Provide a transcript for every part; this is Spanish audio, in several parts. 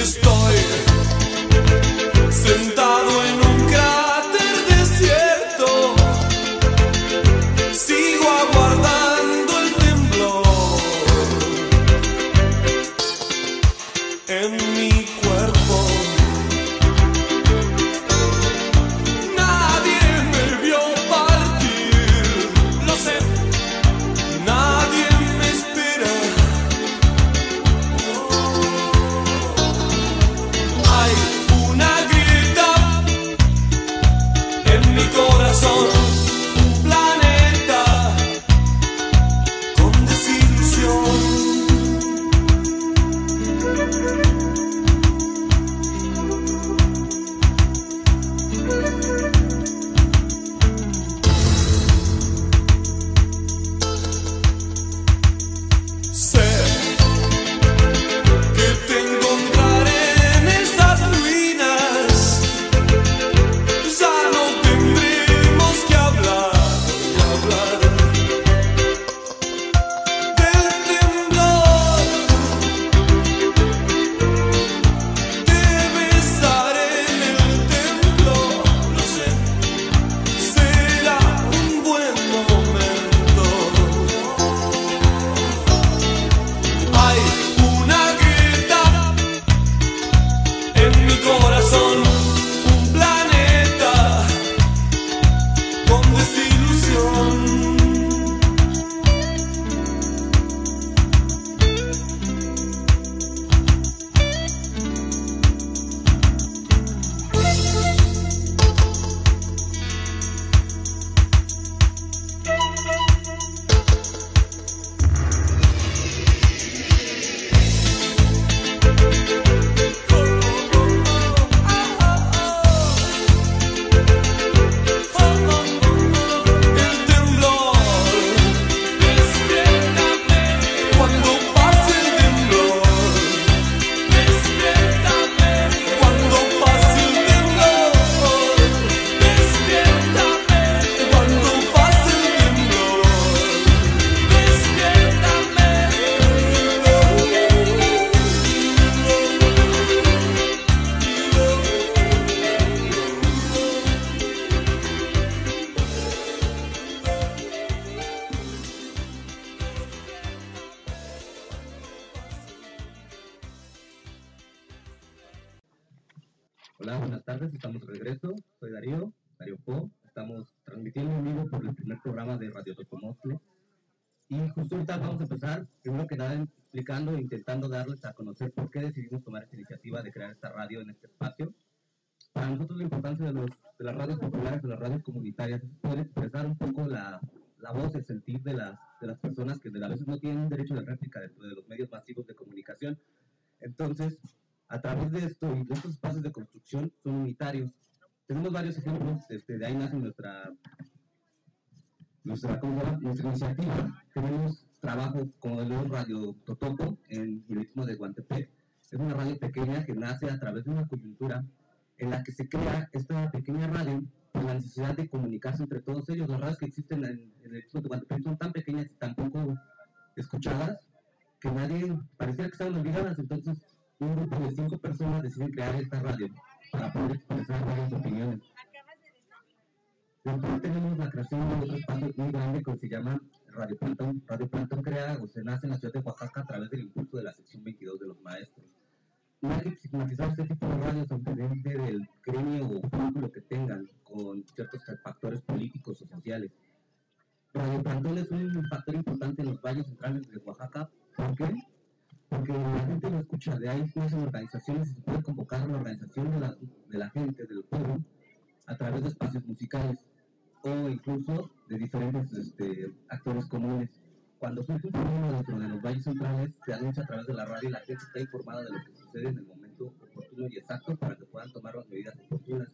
estoy sentado en un cráter desierto, sigo aguardando el temblor en mi cuerpo. Nadie me vio partir, lo sé, nadie me espera. Hay una grieta en mi corazón, un planeta con desilusión. Sé que te encontraré en esas ruinas, ya no tendremos que hablar del temblor. Te besaré en el templo, lo sé, será un buen momento. Hay una grieta en mi corazón, un planeta con desilusión. El temblor, despiértame cuando pase el temblor, despiértame cuando pase el temblor, despiértame cuando pase el temblor, despiértame. Hola, buenas tardes, estamos de regreso. Soy Darío Po. Estamos transmitiendo en vivo por el primer programa de Radio Tocomostle. Y justo ahorita vamos a empezar, primero que nada, explicando e intentando darles a conocer por qué decidimos tomar esta iniciativa de crear esta radio en este espacio. Para nosotros la importancia de las radios populares, de las radios comunitarias, es poder expresar un poco la voz, el sentir de las personas que a veces no tienen un derecho de réplica dentro de los medios masivos de comunicación. Entonces, a través de esto y de estos espacios de construcción son unitarios. Tenemos varios ejemplos, de ahí nace nuestra iniciativa. Tenemos trabajo como el nuevo Radio Totopo en el Istmo de Guantepec. Es una radio pequeña que nace a través de una coyuntura en la que se crea esta pequeña radio por la necesidad de comunicarse entre todos ellos. Las radios que existen en el Istmo de Guantepec son tan pequeñas y tan poco escuchadas que pareciera que estaban olvidadas. Entonces, un grupo de 5 personas deciden crear esta radio para poder expresar varias opiniones. Después tenemos la creación de otro espacio muy grande que se llama Radio Plantón. Radio Plantón se nace en la ciudad de Oaxaca a través del impulso de la sección 22 de los maestros. No hay que estigmatizar este tipo de radios independiente del gremio o vínculo que tengan con ciertos factores políticos o sociales. Radio Plantón es un factor importante en los valles centrales de Oaxaca. ¿Por qué? Porque la gente lo escucha, de ahí nacen organizaciones y se puede convocar a la organización de la gente, del pueblo, a través de espacios musicales o incluso de diferentes actores comunes. Cuando surge un problema dentro de los valles centrales, se anuncia a través de la radio y la gente está informada de lo que sucede en el momento oportuno y exacto para que puedan tomar las medidas oportunas.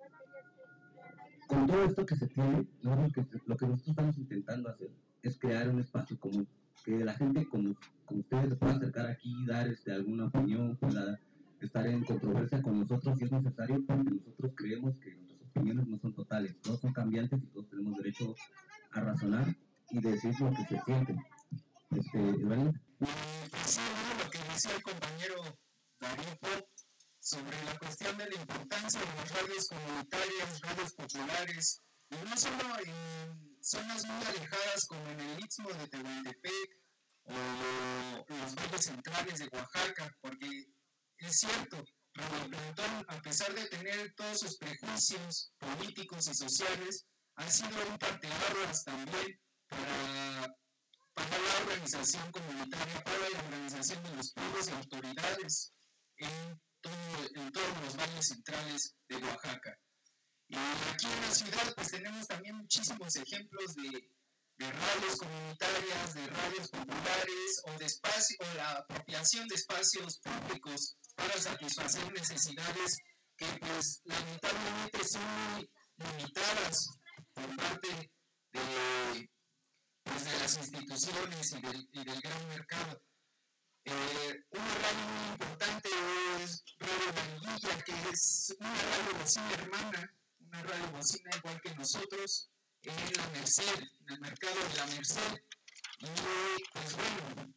Con todo esto que se tiene, lo que nosotros estamos intentando hacer es crear un espacio común, que la gente como ustedes se pueda acercar aquí y dar alguna opinión, pueda estar en controversia con nosotros si es necesario, porque nosotros creemos que nuestras opiniones no son totales, todos son cambiantes y todos tenemos derecho a razonar y decir lo que se siente. ¿Vale? Sí, lo que decía el compañero Darío Po, sobre la cuestión de la importancia de las radios comunitarias, radios populares, y no solo en zonas muy alejadas como en el Istmo de Tehuantepec o los valles centrales de Oaxaca, porque es cierto, Radio Plantón, a pesar de tener todos sus prejuicios políticos y sociales, ha sido un parteaguas también para la organización comunitaria, para la organización de los pueblos y autoridades en todos los valles centrales de Oaxaca. Y aquí en la ciudad pues tenemos también muchísimos ejemplos de radios comunitarias, de radios populares o la apropiación de espacios públicos para satisfacer necesidades que pues lamentablemente son muy limitadas por parte de las instituciones y del gran mercado. Una radio muy importante es Radio Manguilla, que es una radio bocina hermana, una radio bocina igual que nosotros, en la Merced, en el mercado de la Merced. Y pues bueno,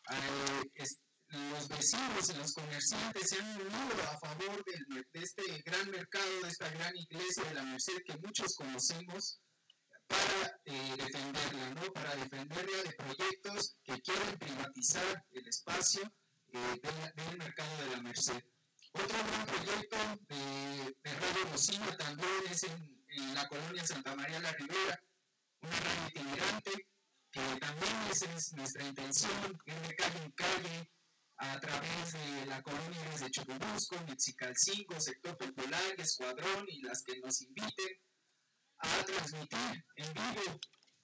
los vecinos y los comerciantes se han unido a favor de este gran mercado, de esta gran iglesia de la Merced que muchos conocemos, para defenderla, ¿no? Para defenderla de proyectos que quieren privatizar el espacio del mercado de la Merced. Otro gran proyecto de Radio Bocina también es en la colonia Santa María la Ribera, una radio itinerante que también es nuestra intención, ir de calle en calle a través de la colonia desde Churubusco, Mexicalcingo, Sector Popular, Escuadrón y las que nos inviten a transmitir en vivo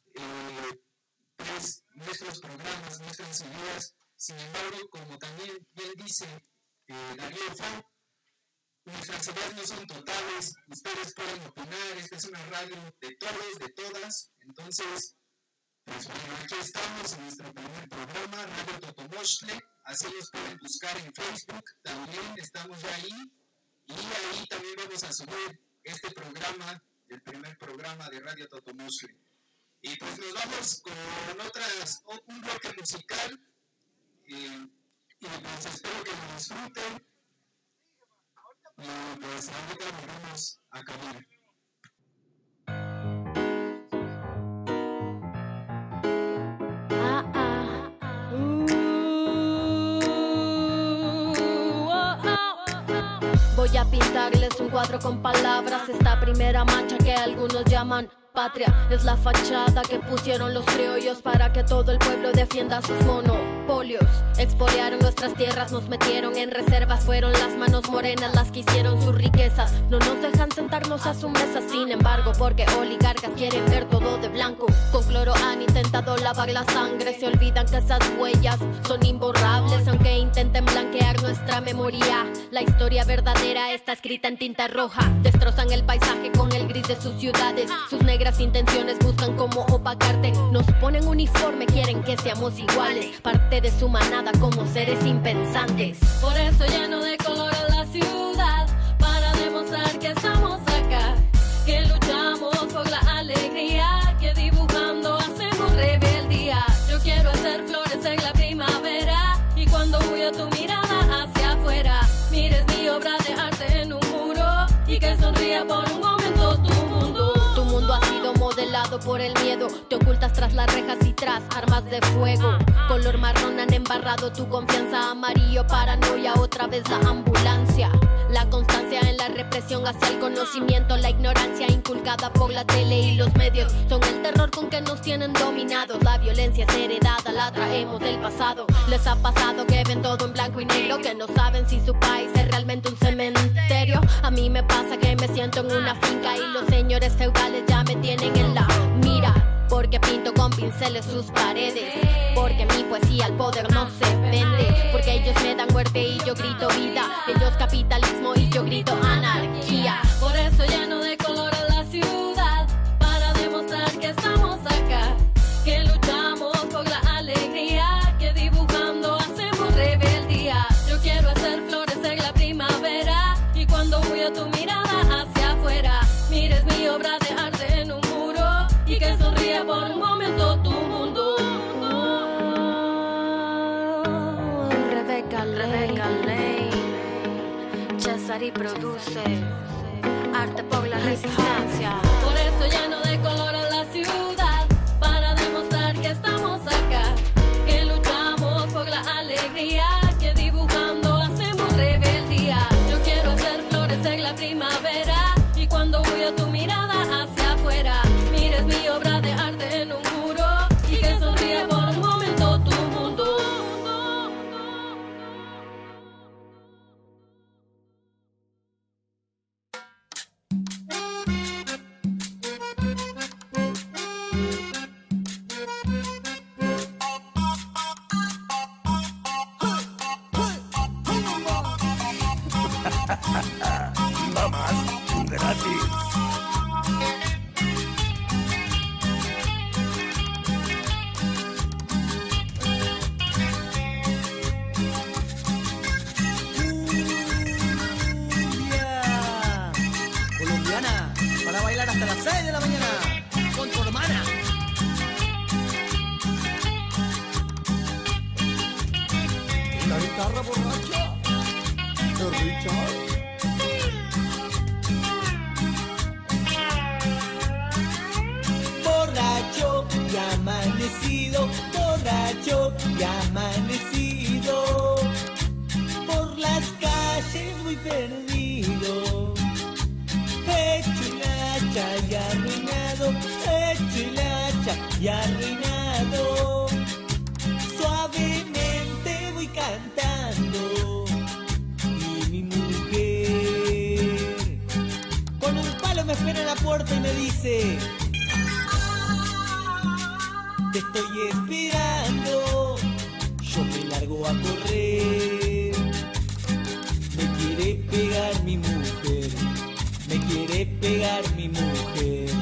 pues nuestros programas, nuestras ideas. Sin embargo, como también bien dice Darío Fau, nuestras ideas no son totales, ustedes pueden opinar, esta es una radio de todos, de todas. Entonces, pues bueno, aquí estamos en nuestro primer programa, Radio Totomoxtle, así los pueden buscar en Facebook, también estamos ya ahí, y ahí también vamos a subir este programa, el primer programa de Radio Totomoxtle. Y pues nos vamos con un bloque musical, y pues espero que lo disfruten, y pues ahorita nos vamos a acabar. Voy a pintarles un cuadro con palabras. Esta primera mancha que algunos llaman patria es la fachada que pusieron los criollos para que todo el pueblo defienda sus monopolios. Expoliaron nuestras tierras, nos metieron en reservas. Fueron las manos morenas las que hicieron sus riquezas. No nos dejan sentarnos a su mesa, sin embargo, porque oligarcas quieren ver todo de blanco. Con cloro han intentado lavar la sangre. Se olvidan que esas huellas son imborrables, aunque intenten blanquear nuestra memoria. La historia verdadera está escrita en tinta roja. Destrozan el paisaje con el gris de sus ciudades. Sus negras intenciones buscan cómo opacarte. Nos ponen uniforme, quieren que seamos iguales, parte de su manada como seres impensantes. Por eso lleno de color a la ciudad, para demostrar que estamos acá, que luchamos por la alegría, que dibujando hacemos rebeldía. Yo quiero hacer florecer la primavera, y cuando huya tu mirada hacia afuera, mires mi obra de arte en un muro, y que sonría por un momento tu mundo. Tu mundo ha sido modelado por el miedo. Te ocultas tras las rejas y tras armas de fuego. Color marrón han embarrado tu confianza. Amarillo, paranoia, otra vez la ambulancia. La constancia en la represión hacia el conocimiento. La ignorancia inculcada por la tele y los medios son el terror con que nos tienen dominados. La violencia es heredada, la traemos del pasado. Les ha pasado que ven todo en blanco y negro, que no saben si su país es realmente un cementerio. A mí me pasa que me siento en una finca y los señores feudales ya me tienen en la mira, porque pinto con pinceles sus paredes, porque mi poesía al poder no se vende, porque ellos me dan muerte y yo grito vida, ellos capitalismo y yo grito anarquía. Por eso lleno de color a la ciudad, para demostrar que estamos acá, que luchamos por la alegría, que dibujando hacemos rebeldía. Yo quiero hacer florecer la primavera, y cuando huya tu mirada hacia afuera, mires mi obra de arte en un muro, y que sonríe por un momento tu mundo. Rebecca Lane, Cesari produce arte por la resistencia. Por eso lleno de color en la ciudad, para demostrar que estamos acá, que luchamos por la alegría, que dibujando hacemos rebeldía. Yo quiero hacer florecer la primavera, y cuando voy a tu mirada hacia afuera, mires mi obra de arte en un muro, y que sonríe por un momento tu mundo. Colombiana, para bailar hasta las 6 de la mañana con tu hermana. ¿Y la guitarra borracha? ¿El Richard? Borracho y amanecido, borracho y amanecido, por las calles muy perdido, hecho el hacha y arruinado, hecho el hacha y arruinado, suavemente voy cantando, y mi mujer con un palo me espera en la puerta y me dice: te estoy esperando, yo me largo a correr. Me quiere pegar mi mujer, me quiere pegar mi mujer.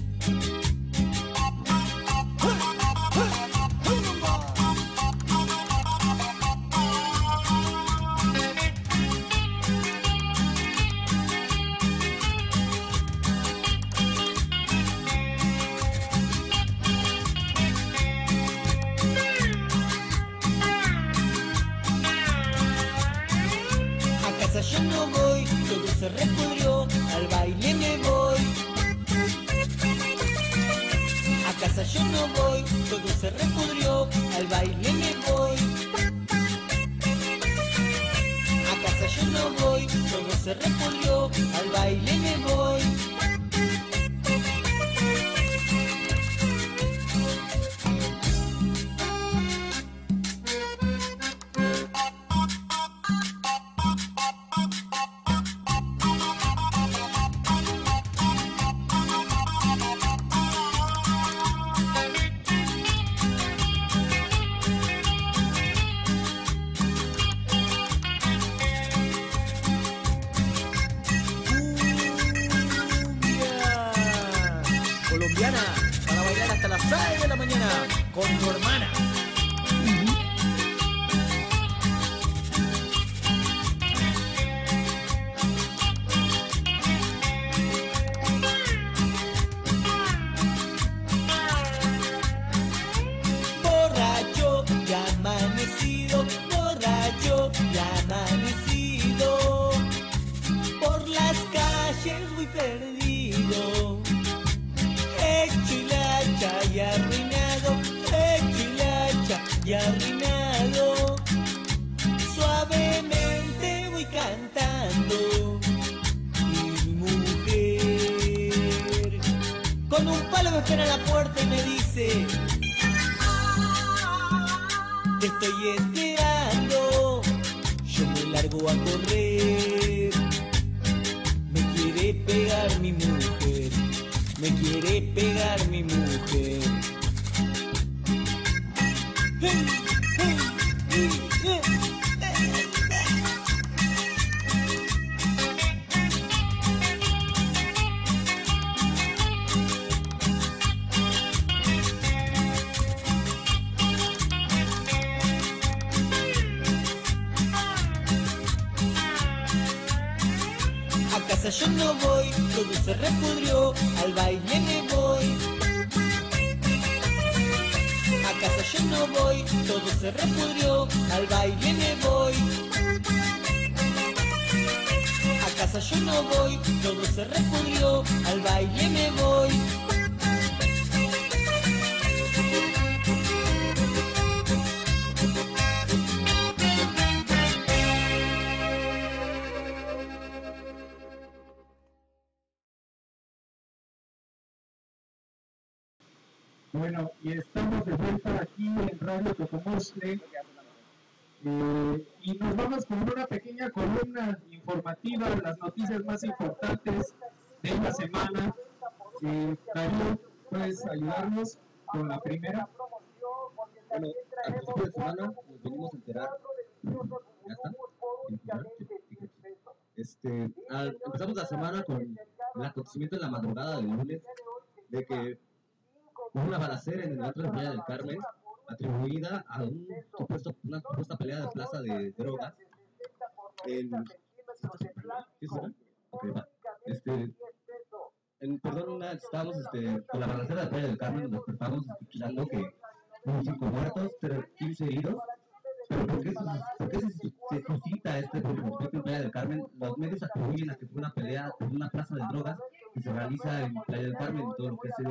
Yo no voy, todo se repudrió, al baile me voy. A casa yo no voy, todo se repudrió, al baile me voy. A casa yo no voy, todo se repudrió, al baile me voy. Colombiana, para bailar hasta las 6 de la mañana con tu hermana. Borracho y amanecido, borracho y amanecido, por las calles muy perdido, hecho el hacha y arruinado, hecho el hacha y arruinado, suavemente voy cantando, y mi mujer con un palo me espera en la puerta y me dice: te estoy esperando, yo me largo a correr. Me quiere pegar mi mujer, me quiere pegar mi mujer. A casa yo no voy, todo se repudrió, al baile me voy. A casa yo no voy, todo se repudrió, al baile me voy. casa yo no voy, todo se repudrió, al baile me voy. Bueno, y estamos de vuelta aquí en Radio Tocomostle. Y nos vamos con una pequeña columna informativa, las noticias más importantes de la semana. Darío, ¿puedes ayudarnos con la primera? Bueno, al principio de semana nos venimos a enterar. ¿Ya está? Empezamos la semana con el acontecimiento de la madrugada del lunes de que hubo una balacera en el antro de Playa del Carmen atribuida a una supuesta pelea de plaza de drogas ¿qué será? Okay, va. Estábamos con la balacera de Playa del Carmen, nos despertamos escuchando que hubo 5 muertos, 15 heridos. Pero ¿por qué se suscita este conflicto en Playa del Carmen? Los medios atribuyen a que fue una pelea por una plaza de drogas que se realiza en Playa del Carmen, en todo lo que es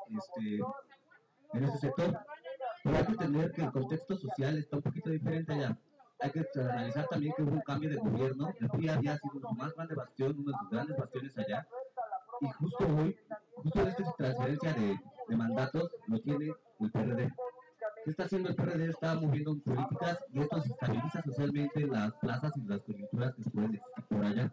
en ese sector. Pero hay que entender que el contexto social está un poquito diferente allá. Hay que analizar también que hubo un cambio de gobierno. El PRI había sido su más grande bastión, uno de sus grandes bastiones allá. Y justo hoy, esta transferencia de mandatos lo tiene el PRD. ¿Qué está haciendo el PRD? Está moviendo políticas y esto desestabiliza socialmente las plazas y las coyunturas que se pueden existir por allá.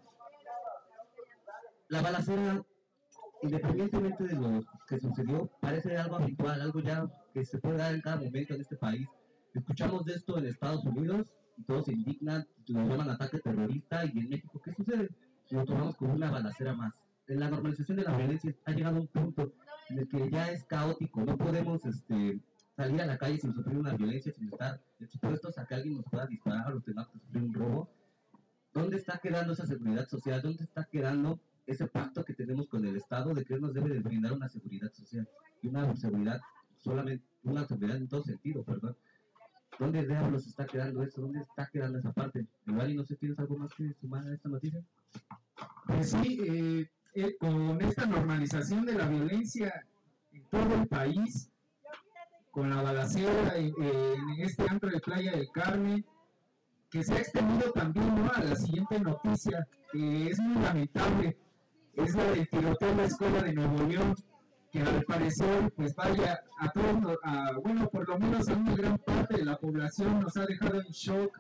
La balacera, independientemente de lo que sucedió, parece algo habitual, algo ya que se puede dar en cada momento en este país. Escuchamos de esto en Estados Unidos y todos se indignan, lo llaman ataque terrorista, y en México, ¿qué sucede? Lo tomamos como una balacera más. En la normalización de la violencia ha llegado a un punto en el que ya es caótico, no podemos salir a la calle sin sufrir una violencia, sin estar expuestos a que alguien nos pueda disparar o tengamos que sufrir un robo. ¿Dónde está quedando esa seguridad social? ¿Dónde está quedando ese pacto que tenemos con el Estado de que él nos debe de brindar una seguridad social? Y una seguridad, solamente una seguridad en todo sentido, perdón. ¿Dónde diablos está quedando eso? ¿Dónde está quedando esa parte? Igual, y no sé, ¿tienes algo más que sumar a esta noticia? Pues sí, con esta normalización de la violencia en todo el país, con la balacera en este antro de Playa del Carmen, que se ha extendido también, ¿no?, a la siguiente noticia, que es muy lamentable, es la del tiroteo en la escuela de Nuevo León, que al parecer, pues vaya, a todos, bueno, por lo menos a una gran parte de la población nos ha dejado en shock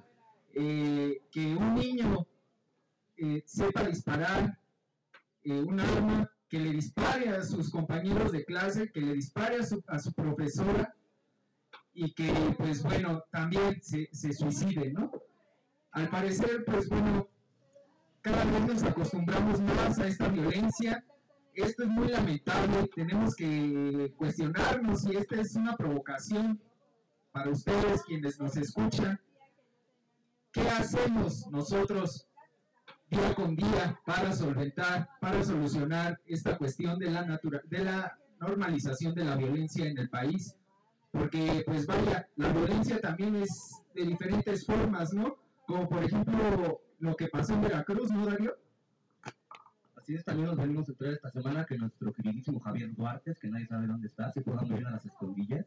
que un niño sepa disparar un arma, que le dispare a sus compañeros de clase, que le dispare a su profesora, y que, pues bueno, también se suicide, ¿no? Al parecer, pues bueno, cada vez nos acostumbramos más a esta violencia. Esto es muy lamentable, tenemos que cuestionarnos, y esta es una provocación para ustedes, quienes nos escuchan. ¿Qué hacemos nosotros día con día para solventar, para solucionar esta cuestión de la normalización de la violencia en el país? Porque, pues vaya, la violencia también es de diferentes formas, ¿no? Como por ejemplo lo que pasó en Veracruz, ¿no, Darío? Así es, también nos venimos a enterar esta semana que nuestro queridísimo Javier Duarte, que nadie sabe dónde está, se fue a morir a las escondillas,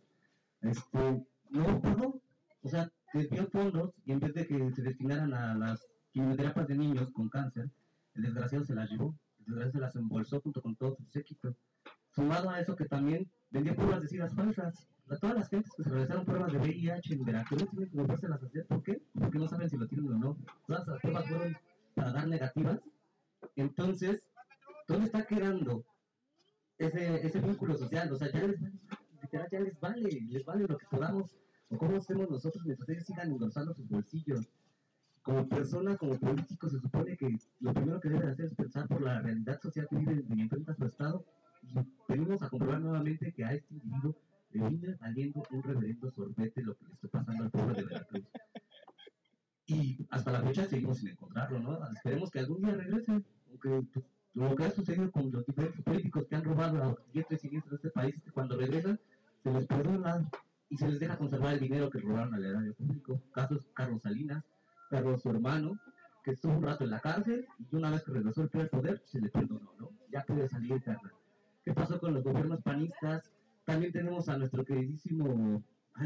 no pudo, o sea, desvió fondos, y en vez de que se destinaran a las quimioterapias de niños con cáncer, el desgraciado se las llevó, el desgraciado se las embolsó junto con todo su séquito. Sumado a eso, que también vendía pruebas de SIDA falsas. Todas las gentes que se realizaron pruebas de VIH en Veracruz tienen que volvérselas a hacer. ¿Por qué? Porque no saben si lo tienen o no. Todas las pruebas fueron para dar negativas. Entonces, ¿dónde está quedando ese vínculo social? O sea, ya les vale lo que podamos, o cómo hacemos nosotros mientras ellos sigan endorsando sus bolsillos. Como personas, como políticos, se supone que lo primero que deben hacer es pensar por la realidad social que vive y enfrenta su Estado. Y venimos a comprobar nuevamente que a este individuo le viene valiendo un reverendo sorbete lo que le está pasando al pueblo de Veracruz. Y hasta la fecha seguimos sin encontrarlo, ¿no? Esperemos que algún día regrese, aunque pues, lo que ha sucedido con los diferentes políticos que han robado a diestra y siniestra de este país es que cuando regresan se les perdona y se les deja conservar el dinero que robaron al erario público. Casos Carlos Salinas, Carlos, su hermano, que estuvo un rato en la cárcel y una vez que regresó el poder, se le perdonó, ¿no? Ya puede salir eterna. ¿Qué pasó con los gobiernos panistas? También tenemos a nuestro queridísimo,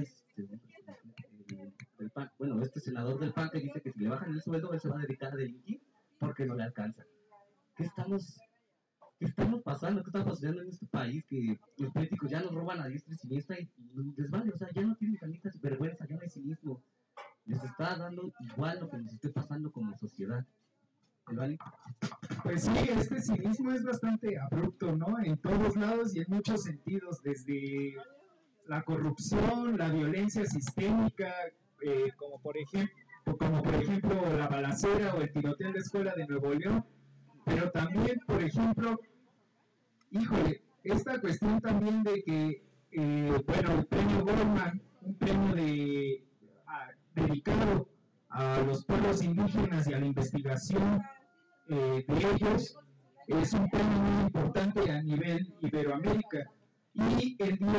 del PAN, bueno, este senador del PAN que dice que si le bajan el sueldo, él se va a dedicar a delinquir porque no le alcanza. ¿Qué estamos pasando? ¿Qué está pasando en este país? Que los políticos ya nos roban a diestra y siniestra y les vale, o sea, ya no tienen tanta vergüenza, ya no hay cinismo. Les está dando igual lo que nos esté pasando como sociedad. ¿Vale? Pues sí, este cinismo es bastante abrupto, ¿no? En todos lados y en muchos sentidos, desde la corrupción, la violencia sistémica, como por ejemplo la balacera o el tiroteo en la escuela de Nuevo León, pero también, por ejemplo, híjole, esta cuestión también de que, bueno, el premio Goldman, un premio dedicado a los pueblos indígenas y a la investigación de ellos, es un premio muy importante a nivel Iberoamérica. Y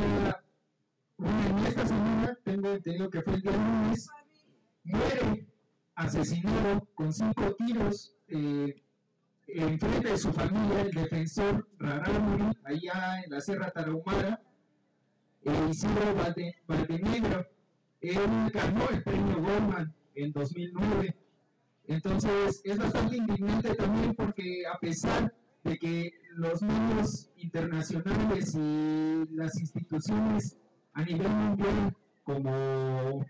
en esta semana, tengo entendido que fue el día lunes, muere asesinado con 5 tiros en frente de su familia el defensor Rarámuri, allá en la Sierra Tarahumara, Isidro Valdenegro. Él ganó el premio Goldman en 2009. Entonces es bastante indignante también porque a pesar de que los medios internacionales y las instituciones a nivel mundial como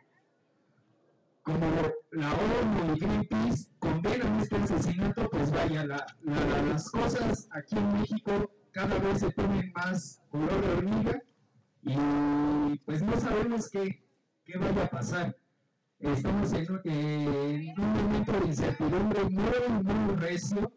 la ONU y Greenpeace condenan este asesinato, pues vaya, las cosas aquí en México cada vez se ponen más color de hormiga y pues no sabemos qué vaya a pasar. Estamos en un momento de incertidumbre muy recio.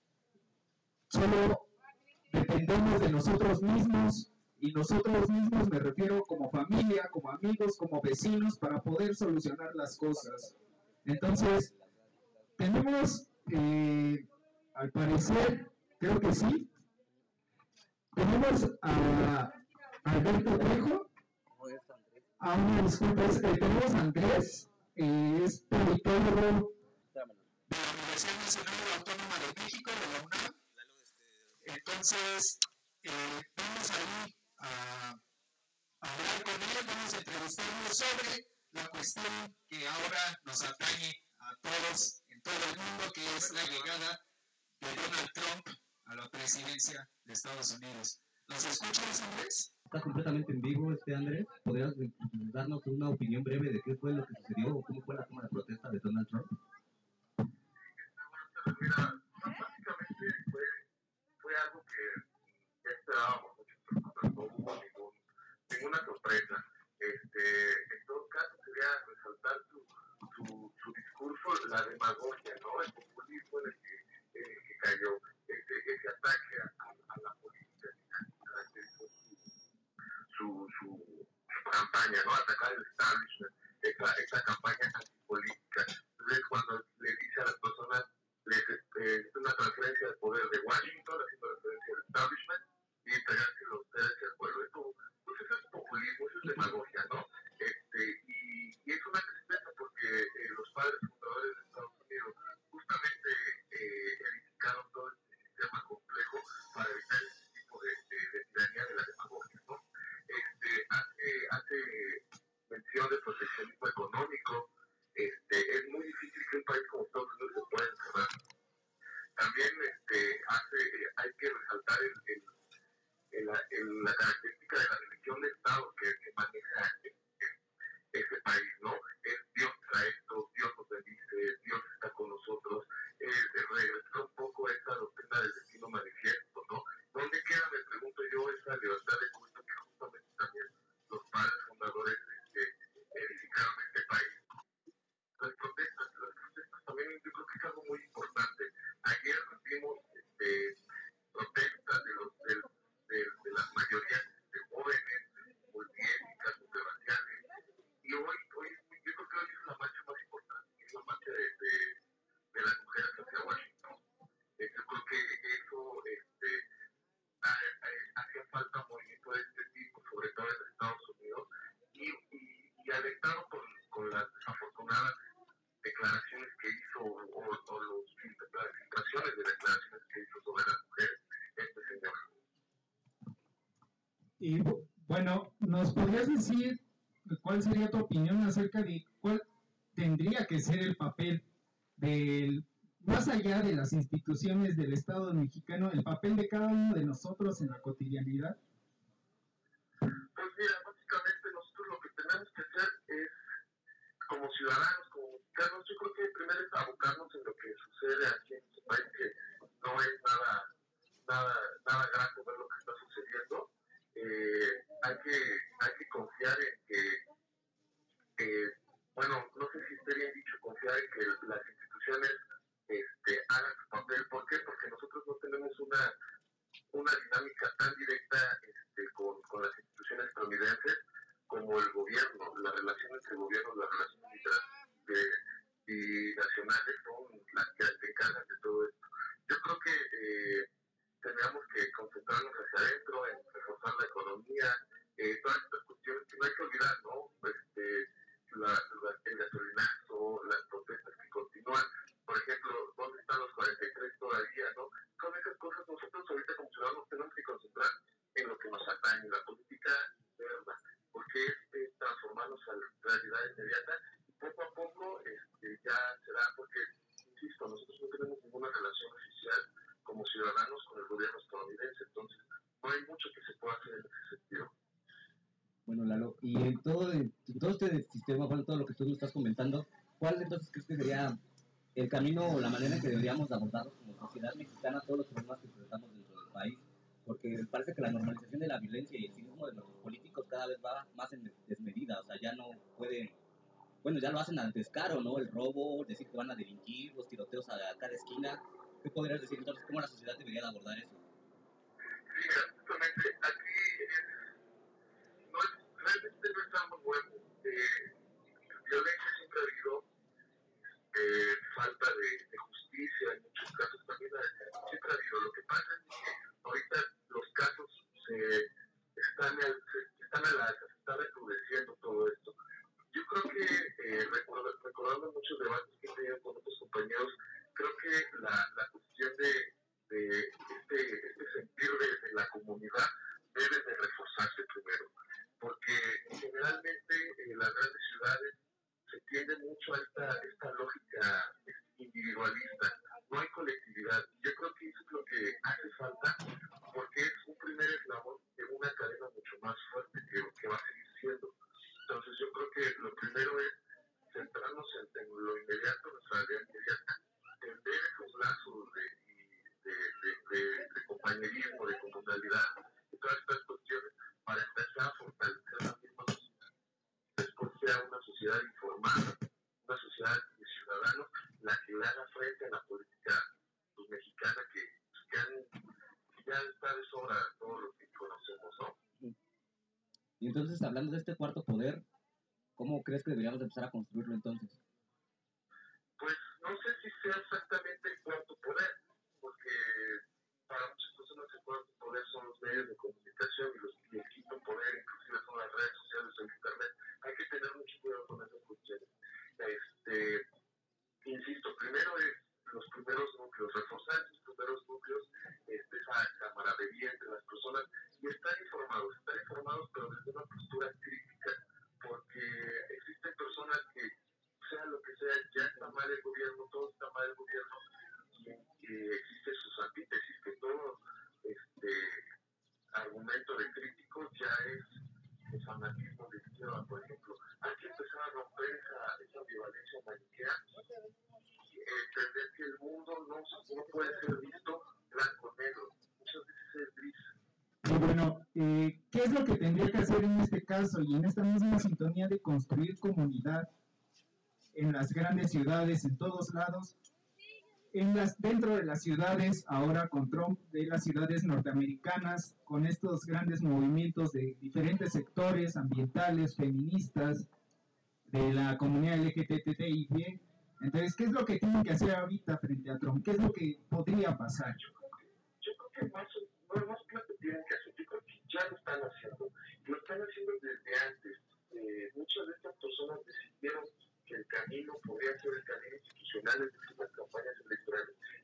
Solo dependemos de nosotros mismos, y nosotros mismos me refiero como familia, como amigos, como vecinos, para poder solucionar las cosas. Entonces, tenemos, al parecer, creo que sí, tenemos a Alberto Trejo. Una disculpa, tenemos a Andrés, es politólogo de la Universidad Nacional Autónoma de México, de la UNAM. Entonces, vamos ahí a hablar con él, vamos a entrevistarlo sobre la cuestión que ahora nos atañe a todos en todo el mundo, que es la llegada de Donald Trump a la presidencia de Estados Unidos. ¿Nos escuchas, Andrés? Está completamente en vivo, Andrés. ¿Podrías darnos una opinión breve de qué fue lo que sucedió o cómo fue la toma de protesta de Donald Trump? Mira, básicamente fue algo que ya esperábamos muchas personas, no hubo ninguna sorpresa. En todo caso, quería resaltar su discurso, la demagogia, ¿no? El populismo en el que cayó, ese ataque a la política, su campaña, ¿no? Atacar el establishment, esa campaña antipolítica. Entonces, cuando le dice a las personas, es una transferencia de poder de Washington, haciendo referencia al establishment, y entregárselo a ustedes al pueblo. Pues eso es populismo, eso es demagogia, ¿no? Y es una tristeza porque los padres fundadores de Estados Unidos justamente edificaron todo este sistema complejo para evitar este tipo de tiranía de la demagogia, ¿no? Hace mención de proteccionismo económico. Es muy difícil que un país como Estados Unidos se pueda encerrar. También hay que resaltar la característica de la religión de Estado que maneja ese país, ¿no? Es Dios trae esto, Dios nos bendice, Dios está con nosotros. Regresar un poco a esa doctrina del destino manifiesto, ¿no? ¿Dónde queda, me pregunto yo, esa libertad de culto que justamente también los padres fundadores edificaron este país? Las protestas también yo creo que es algo muy importante. Ayer vimos protestas de las mayorías de jóvenes, multiétnicas, multirraciales, y hoy yo creo que hoy es la marcha más importante, es la marcha de las mujeres hacia Washington. declaraciones que hizo sobre las mujeres este señor. Y bueno, ¿nos podrías decir cuál sería tu opinión acerca de cuál tendría que ser el papel del, más allá de las instituciones del Estado mexicano, el papel de cada uno de nosotros en la cotidianidad? Pues mira, básicamente nosotros lo que tenemos que hacer es, como ciudadanos, como mexicanos, yo creo que primero es abocarnos en lo que sucede aquí en este país, que no es nada grato ver lo que está sucediendo. Hay que confiar en que, bueno, no sé si esté bien dicho, confiar en que las instituciones hagan su papel. ¿Por qué? Porque nosotros no tenemos una dinámica tan directa con las instituciones estadounidenses como el gobierno. La relación entre el gobierno y las relaciones binacionales son las que se encargan de todo esto. Yo creo que tendríamos que concentrarnos hacia adentro, en reforzar la economía, todas estas cuestiones que no hay que olvidar, ¿no? El gasolinazo, las protestas que continúan, por ejemplo, ¿dónde están los 43 todavía, no? Son esas cosas. Nosotros ahorita como ciudadanos tenemos que concentrar en lo que nos atañe, la política interna, porque es transformarnos a la realidad inmediata, y poco a poco ya será, porque, insisto, nosotros no tenemos ninguna relación oficial como ciudadanos con el gobierno estadounidense, entonces no hay mucho que se pueda hacer en ese sentido. Bueno, Lalo, y en todo este sistema, bueno, todo lo que tú nos estás comentando, ¿cuál entonces crees que sería el camino o la manera en que deberíamos abordarlos como sociedad mexicana todos los problemas que enfrentamos dentro del país? Porque parece que la normalización de la violencia y el cinismo de los políticos cada vez va más en desmedida, o sea, ya no pueden, bueno, ya lo hacen al descaro, ¿no? El robo, decir que van a delinquir, los tiroteos a cada esquina. ¿Qué podrías decir entonces? ¿Cómo la sociedad debería de abordar eso? Sí, justamente aquí realmente no es algo nuevo. Violencia siempre ha habido, falta de justicia en muchos casos también siempre ha habido. Lo que pasa es que ahorita los casos están a la alza, se está recrudeciendo todo esto. Yo creo que, recordando muchos debates que he tenido con otros compañeros, creo que la cuestión de este sentir de la comunidad debe de reforzarse primero, porque generalmente en las grandes ciudades se tiende mucho a esta lógica individualista, no hay colectividad. Yo creo que eso es lo que hace falta, porque es un primer eslabón de una cadena mucho más fuerte que va a seguir siendo. Entonces yo creo que lo primero es centrarnos en lo inmediato, nuestra realidad inmediata, tender esos lazos de compañerismo, de comunalidad, de todas estas cuestiones, para empezar a fortalecer la misma sociedad. Después sea una sociedad informada, una sociedad de ciudadanos, la que le haga frente a la política mexicana que ya está de sobra todo lo que conocemos, ¿no? Y entonces, hablando de este cuarto poder, ¿cómo crees que deberíamos empezar a construirlo entonces? Pues no sé si sea exactamente el cuarto poder, porque para muchas personas el cuarto poder son los medios de comunicación y el quinto poder inclusive son las redes sociales o el internet. Hay que tener mucho cuidado con esas cuestiones. Insisto, primero es los primeros núcleos, reforzar esos primeros núcleos, esa camaradería entre las personas y estar informados, pero desde una postura crítica, porque existen personas que, sea lo que sea, ya está mal el gobierno, todo está mal el gobierno, y existe sus antítesis, que todo argumento de críticos ya es el fanatismo de izquierda, por ejemplo. Hay que empezar a romper esa ambivalencia maniquea y entender que el mundo no puede ser visto blanco-negro, muchas veces es gris. Y bueno, ¿qué es lo que tendría que hacer en este caso y en esta misma sintonía de construir comunidad en las grandes ciudades, en todos lados, dentro de las ciudades, ahora con Trump, de las ciudades norteamericanas, con estos grandes movimientos de diferentes sectores ambientales, feministas, de la comunidad LGBTI? Entonces, ¿qué es lo que tienen que hacer ahorita frente a Trump? ¿Qué es lo que podría pasar? Yo creo que no es lo que tienen que hacer, yo creo que ya lo están haciendo. Lo están haciendo desde antes. Muchas de estas personas decidieron que el camino podría ser el camino institucional, es decir, las campañas electorales, y se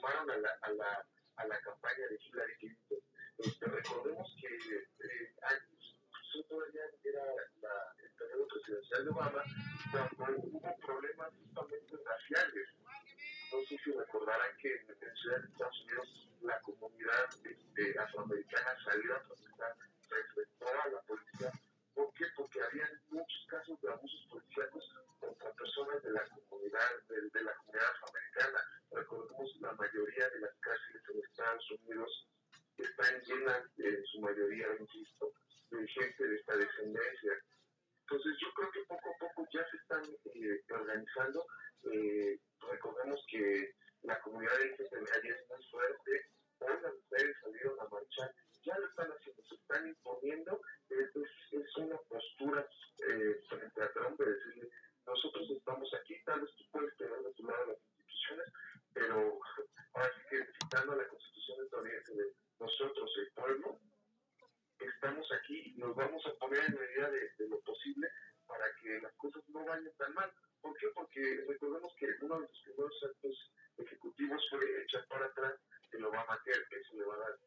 sumaron a la campaña de Hillary Clinton. Recordemos que todavía era el periodo presidencial de Obama cuando hubo problemas justamente raciales. No sé si recordarán que en Ciudad de Estados Unidos la comunidad afroamericana salió a protestar respecto a la policía. ¿Por qué? Porque había muchos casos de abusos policíacos contra personas de la comunidad afroamericana. Recordemos la mayoría de las cárceles en Estados Unidos están llenas, en su mayoría, insisto, de gente de esta descendencia. Entonces yo creo que poco a poco ya se están organizando. Recordemos que la comunidad LGTBI es muy fuerte. Hoy las mujeres salieron a marchar, ya lo están haciendo, se están imponiendo. Es una postura frente a Trump de decirle, nosotros estamos aquí, tal vez tú puedes tener de tu lado las instituciones, pero ahora sí que citando la Constitución estadounidense de nosotros, el pueblo, estamos aquí y nos vamos a poner en medida de lo posible para que las cosas no vayan tan mal. ¿Por qué? Porque recordemos que uno de los primeros actos ejecutivos fue echar para atrás el Obamacare, que eso le va a dar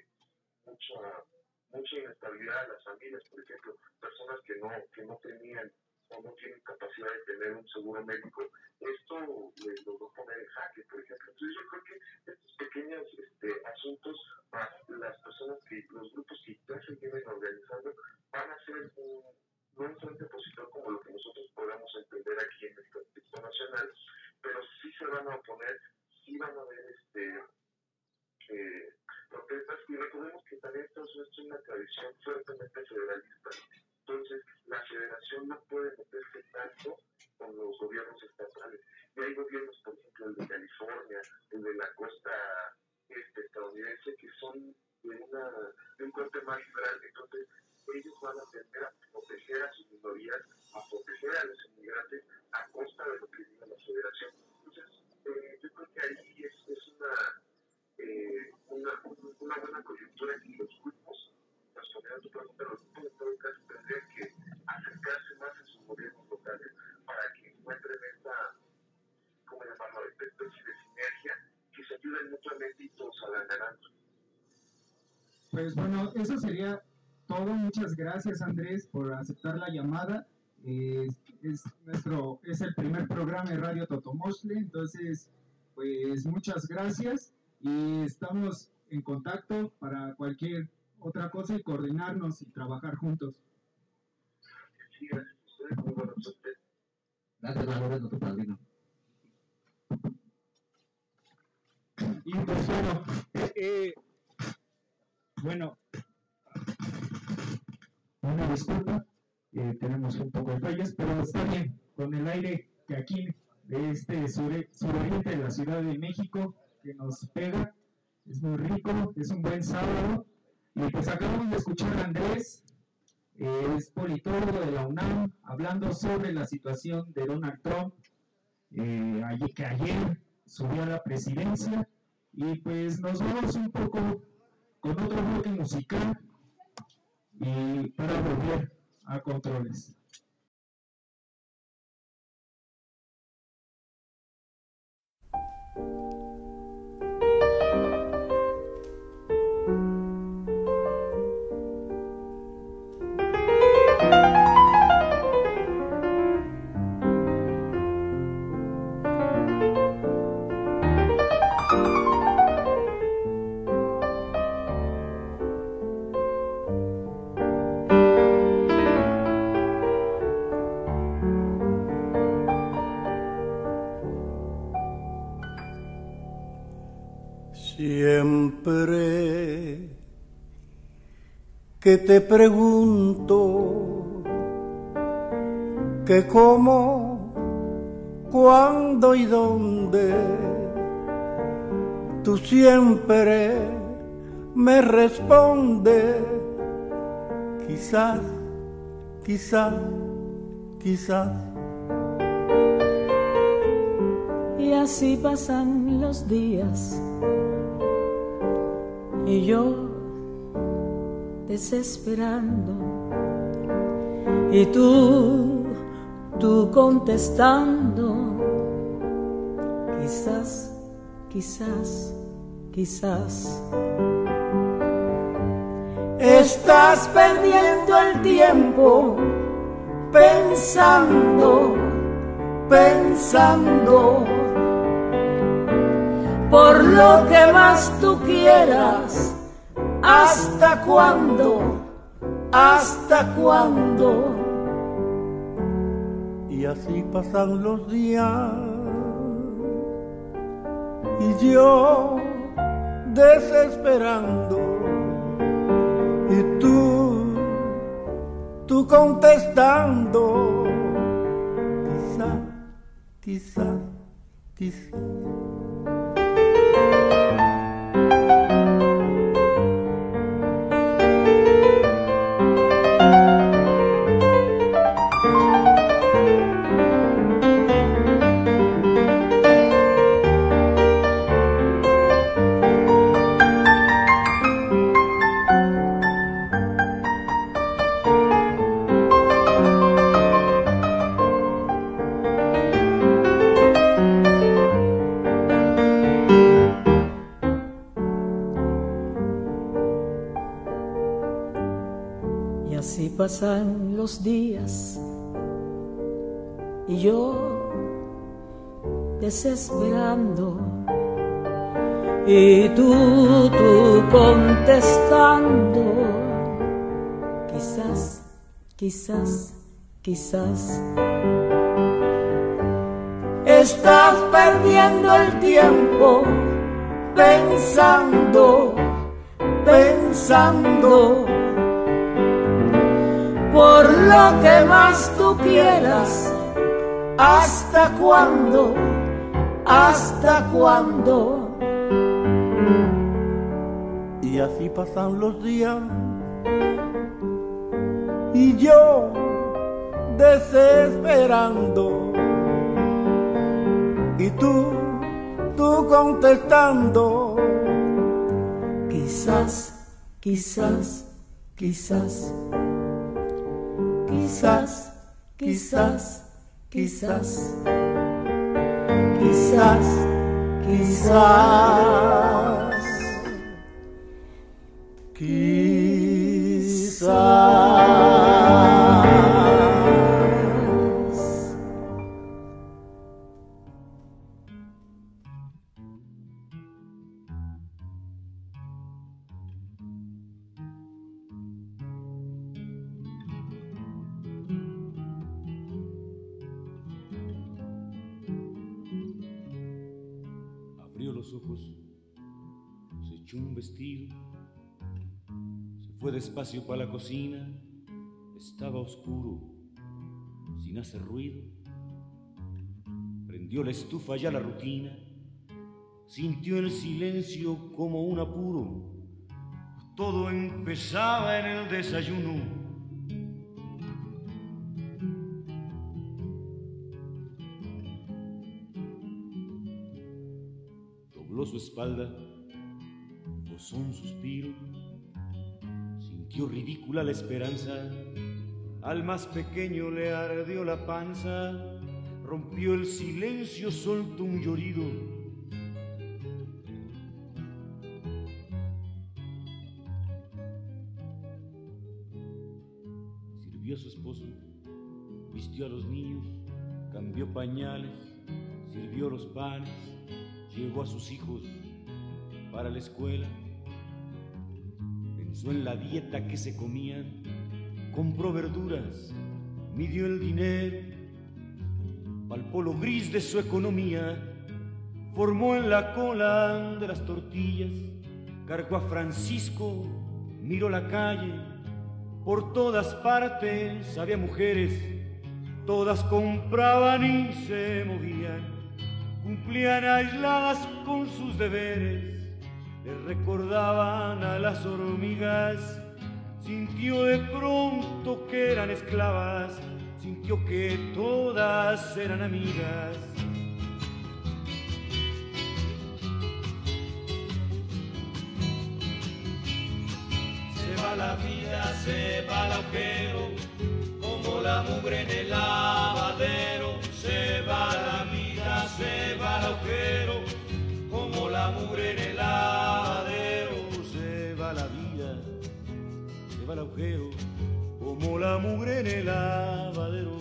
mucha inestabilidad a las familias, por ejemplo, personas que no tenían o no tienen capacidad de tener un seguro médico. Esto les logró poner en jaque, por ejemplo. Entonces yo creo que estos pequeños asuntos, más las personas los grupos que ya se vienen organizando, van a ser no un frente opositor como lo que nosotros podamos entender aquí en el contexto nacional, pero sí se van a oponer, sí van a haber protestas, y recordemos que también Estados Unidos tiene una tradición fuertemente federalista. Entonces la federación no puede meterse tanto con los gobiernos estatales. Y hay gobiernos, por ejemplo, el de California, el de la costa estadounidense, que son de un corte más liberal. Entonces ellos van a tender a proteger a sus minorías, a proteger a los inmigrantes a costa de lo que diga la federación. Entonces yo creo que ahí es una buena coyuntura que los grupos, respondiendo a tu pregunta, los grupos en todo caso tendrían que acercarse más a sus gobiernos locales para que encuentren esta especie de sinergia, que se ayuden mutuamente y todos salgan ganando. Pues bueno, eso sería todo. Muchas gracias, Andrés, por aceptar la llamada. Es el primer programa de Radio Totomostle, entonces pues muchas gracias y estamos en contacto para cualquier otra cosa y coordinarnos y trabajar juntos. Sí, gracias a ustedes, muy buenas noches. Gracias, Valores, nuestro padrino. Y pues bueno, una disculpa, tenemos un poco de fallas, pero está bien, con el aire que aquí de suroriente de la Ciudad de México que nos pega, es muy rico, es un buen sábado, y pues acabamos de escuchar a Andrés, es politólogo de la UNAM, hablando sobre la situación de Donald Trump, que ayer subió a la presidencia, y pues nos vamos un poco con otro bloque musical y para volver a controles. Siempre que te pregunto que cómo, cuándo y dónde, tú siempre me respondes quizás, quizás, quizás. Y así pasan los días y yo desesperando y tú contestando quizás, quizás, quizás estás perdiendo el tiempo pensando, pensando por lo que más tú quieras. ¿Hasta cuándo? ¿Hasta cuándo? Y así pasan los días y yo desesperando y tú contestando, quizás, quizás. Pasan los días y yo desesperando y tú contestando, quizás, quizás, quizás estás perdiendo el tiempo pensando, pensando por lo que más tú quieras. ¿Hasta cuándo? ¿Hasta cuándo? Y así pasan los días y yo desesperando y tú contestando, quizás, quizás, quizás. Quizás, quizás, quizás, quizás, quizás, quizás. Los ojos, se echó un vestido, se fue despacio para la cocina, estaba oscuro, sin hacer ruido, prendió la estufa ya la rutina, sintió el silencio como un apuro, todo empezaba en el desayuno. Su espalda, posó un suspiro, sintió ridícula la esperanza, al más pequeño le ardió la panza, rompió el silencio, soltó un llorido. Sirvió a su esposo, vistió a los niños, cambió pañales, sirvió los panes, llevó a sus hijos para la escuela, pensó en la dieta que se comían, compró verduras, midió el dinero, palpó lo gris de su economía, formó en la cola de las tortillas, cargó a Francisco, miró la calle, por todas partes había mujeres, todas compraban y se movían. Cumplían aisladas con sus deberes, le recordaban a las hormigas, sintió de pronto que eran esclavas, sintió que todas eran amigas. Se va la vida, se va el agujero, como la mugre en el lavadero, se va la vida, se va el agujero, como la mugre en el lavadero. Se va la vida, se va el agujero, como la mugre en el lavadero.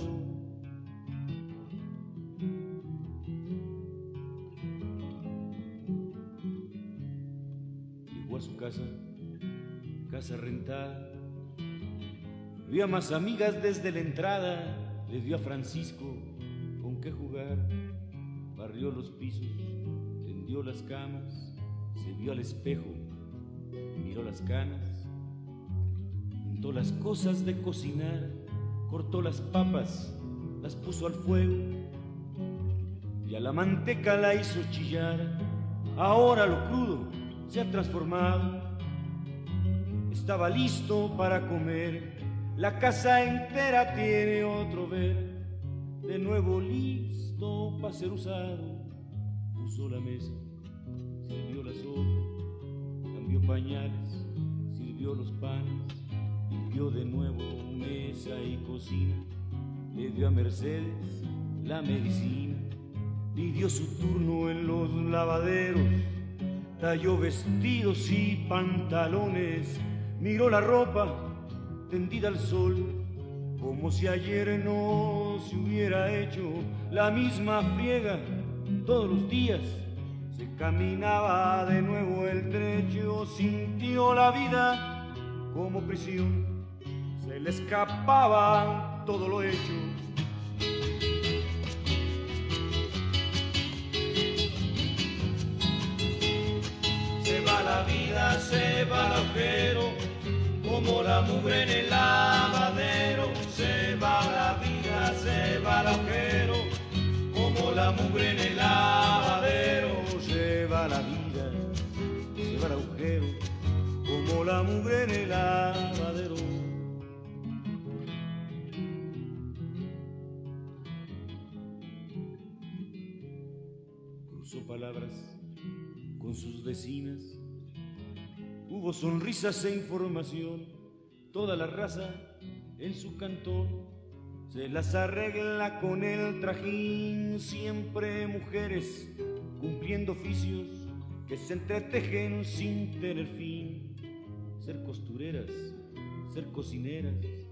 Llegó a su casa rentada. Vio a más amigas desde la entrada, le dio a Francisco con qué jugar. Barrió los pisos, tendió las camas, se vio al espejo, miró las canas, juntó las cosas de cocinar, cortó las papas, las puso al fuego y a la manteca la hizo chillar. Ahora lo crudo se ha transformado, estaba listo para comer. La casa entera tiene otro ver, de nuevo listo para ser usado. Puso la mesa, sirvió la sopa, cambió pañales, sirvió los panes, limpió de nuevo mesa y cocina, le dio a Mercedes la medicina, pidió su turno en los lavaderos, talló vestidos y pantalones, miró la ropa tendida al sol, como si ayer no se hubiera hecho la misma friega todos los días. Se caminaba de nuevo el trecho, sintió la vida como prisión, se le escapaba todo lo hecho. Se va la vida, se va el agujero, como la mugre en el lavadero. Se va la vida, se va el agujero, como la mugre en el lavadero. Se va la vida, se va el agujero, como la mugre en el lavadero. Cruzó palabras con sus vecinas, hubo sonrisas e información, toda la raza en su cantón se las arregla con el trajín, siempre mujeres cumpliendo oficios que se entretejen sin tener fin. Ser costureras, ser cocineras,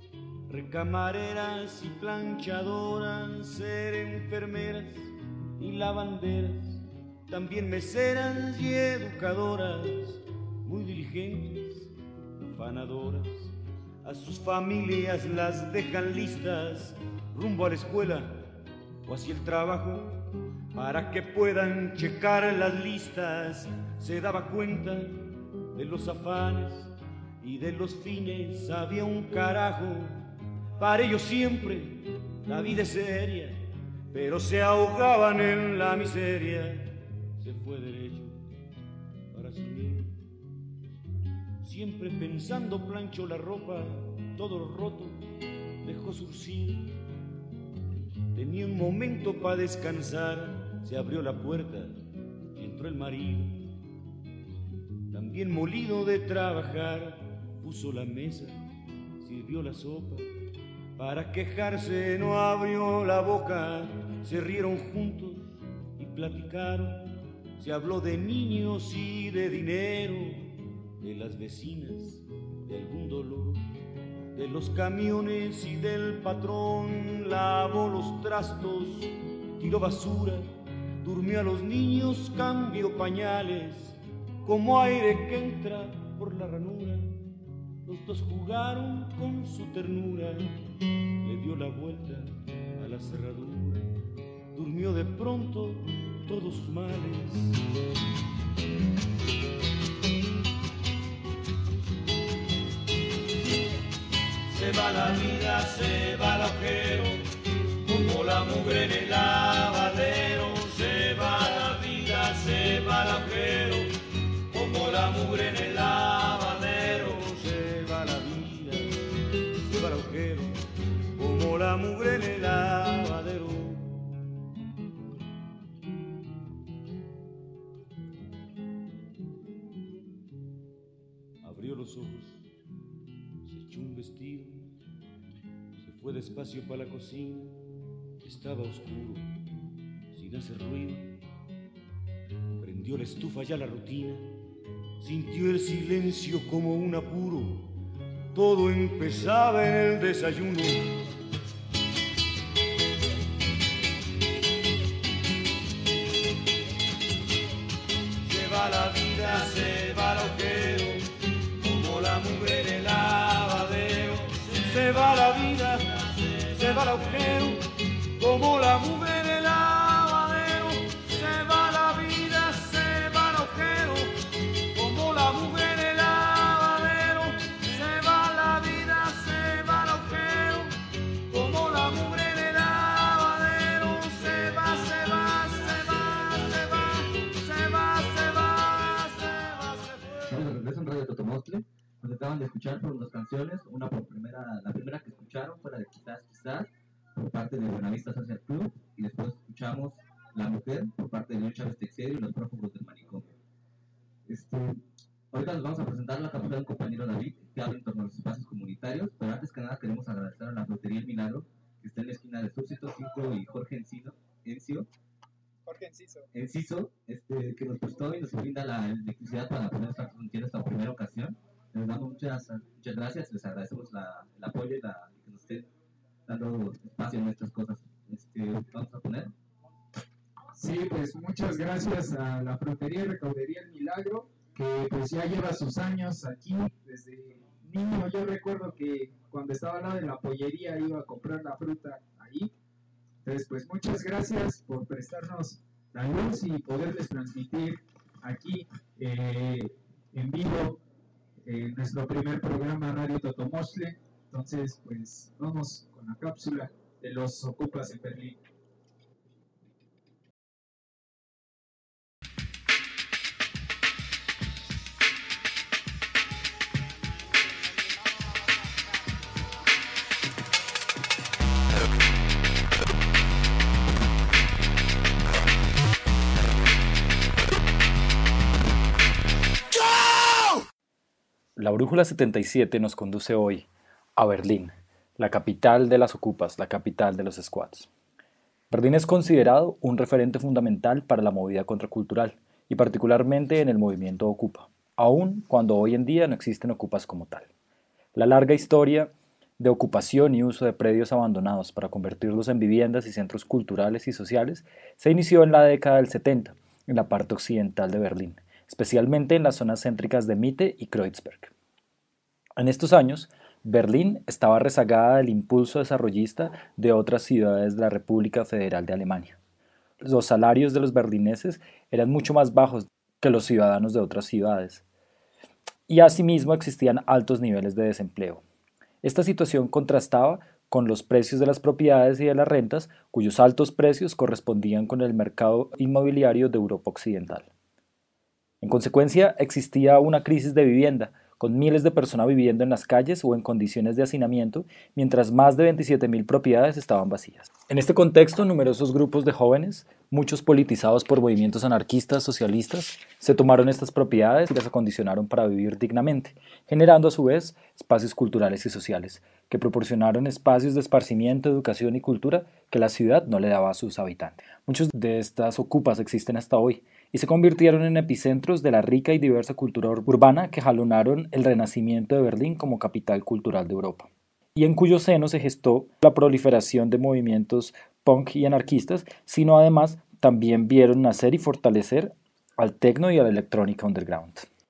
recamareras y planchadoras, ser enfermeras y lavanderas, también meseras y educadoras, muy diligentes, afanadoras. A sus familias las dejan listas rumbo a la escuela o hacia el trabajo para que puedan checar las listas. Se daba cuenta de los afanes y de los fines, había un carajo. Para ellos siempre la vida es seria, pero se ahogaban en la miseria. Se fue derecho para su nido, siempre pensando planchó la ropa, todo roto dejó surcir. Tenía un momento para descansar, se abrió la puerta y entró el marido. También molido de trabajar, puso la mesa, sirvió la sopa. Para quejarse no abrió la boca, se rieron juntos y platicaron. Se habló de niños y de dinero, de las vecinas, de algún dolor, de los camiones y del patrón. Lavó los trastos, tiró basura, durmió a los niños, cambió pañales, como aire que entra por la ranura. Los dos jugaron con su ternura, le dio la vuelta a la cerradura, durmió de pronto todos sus males. Se va la vida, se va el agujero, como la mugre en el lavadero. Se va la vida, se va el agujero, como la mugre en el lavadero. Se va la vida, se va el agujero, como la mugre en el lavadero. Abrió los ojos, se echó un vestido, se fue despacio para la cocina. Estaba oscuro, sin hacer ruido. prendió la estufa ya la rutina, sintió el silencio como un apuro, todo empezaba en el desayuno. Se va la vida, se va el ojero, como la mujer en el lavadero. Se va la vida, se va el ojero, como la mujer en el lavadero. Se va la vida, se va el ojero, como la mujer en el lavadero. Se va la vida, se va el ojero, como la mujer en el lavadero. Se va, se va, se va, se va, se va, se va, se va, se fue. Estamos de regreso en Radio Totomostle. Nos acaban de escuchar por dos canciones. La primera que escucharon fue la de Quizás, por parte de Buenavista Social Club, y después escuchamos La Mujer por parte de León Chávez Texerio y los prófugos del manicomio. Ahorita les vamos a presentar la cápsula del compañero David, que habla en torno a los espacios comunitarios, pero antes que nada queremos agradecer a la Frutería El Milagro, que está en la esquina de Súbsito 5 y Jorge Enciso, que nos prestó y nos brinda la electricidad para poder estar transmitiendo esta primera ocasión. Les damos muchas gracias, les agradecemos el apoyo y que nos estén dando espacio en nuestras cosas. Vamos a poner. Sí, pues muchas gracias a la Frutería y Recaudería El Milagro, que pues ya lleva sus años aquí. Desde niño yo recuerdo que cuando estaba al lado de la pollería iba a comprar la fruta ahí. Entonces pues muchas gracias por prestarnos la luz y poderles transmitir aquí en vivo nuestro primer programa Radio Totomostle. Entonces pues vamos con la cápsula de los ocupas en Berlín. La Brújula 77 nos conduce hoy a Berlín, la capital de las ocupas, la capital de los squats. Berlín es considerado un referente fundamental para la movida contracultural y particularmente en el movimiento Ocupa, aun cuando hoy en día no existen ocupas como tal. La larga historia de ocupación y uso de predios abandonados para convertirlos en viviendas y centros culturales y sociales se inició en la década del 70 en la parte occidental de Berlín, especialmente en las zonas céntricas de Mitte y Kreuzberg. En estos años, Berlín estaba rezagada del impulso desarrollista de otras ciudades de la República Federal de Alemania. Los salarios de los berlineses eran mucho más bajos que los ciudadanos de otras ciudades, y asimismo existían altos niveles de desempleo. Esta situación contrastaba con los precios de las propiedades y de las rentas, cuyos altos precios correspondían con el mercado inmobiliario de Europa Occidental. En consecuencia, existía una crisis de vivienda, con miles de personas viviendo en las calles o en condiciones de hacinamiento, mientras más de 27.000 propiedades estaban vacías. En este contexto, numerosos grupos de jóvenes, muchos politizados por movimientos anarquistas, socialistas, se tomaron estas propiedades y las acondicionaron para vivir dignamente, generando a su vez espacios culturales y sociales, que proporcionaron espacios de esparcimiento, educación y cultura que la ciudad no le daba a sus habitantes. Muchos de estas ocupas existen hasta hoy, y se convirtieron en epicentros de la rica y diversa cultura urbana que jalonaron el renacimiento de Berlín como capital cultural de Europa, y en cuyo seno se gestó la proliferación de movimientos punk y anarquistas, sino además también vieron nacer y fortalecer al techno y a la electrónica underground.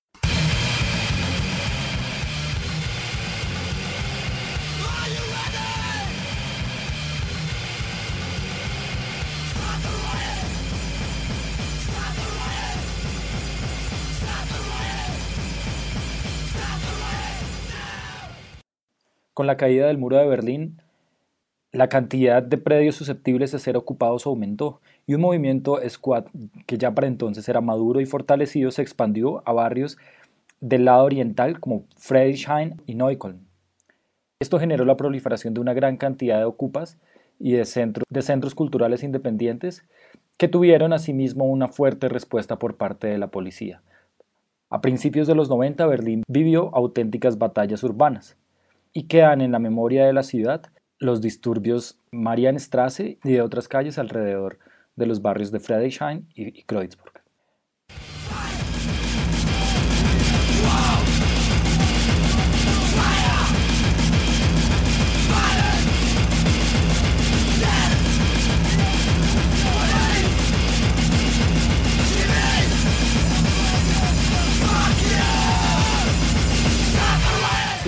Con la caída del muro de Berlín, la cantidad de predios susceptibles de ser ocupados aumentó y un movimiento squat que ya para entonces era maduro y fortalecido se expandió a barrios del lado oriental como Friedrichshain y Neukölln. Esto generó la proliferación de una gran cantidad de ocupas y de centros culturales independientes que tuvieron asimismo una fuerte respuesta por parte de la policía. A principios de los 90, Berlín vivió auténticas batallas urbanas, y quedan en la memoria de la ciudad los disturbios Marienstraße y de otras calles alrededor de los barrios de Friedrichshain y Kreuzberg.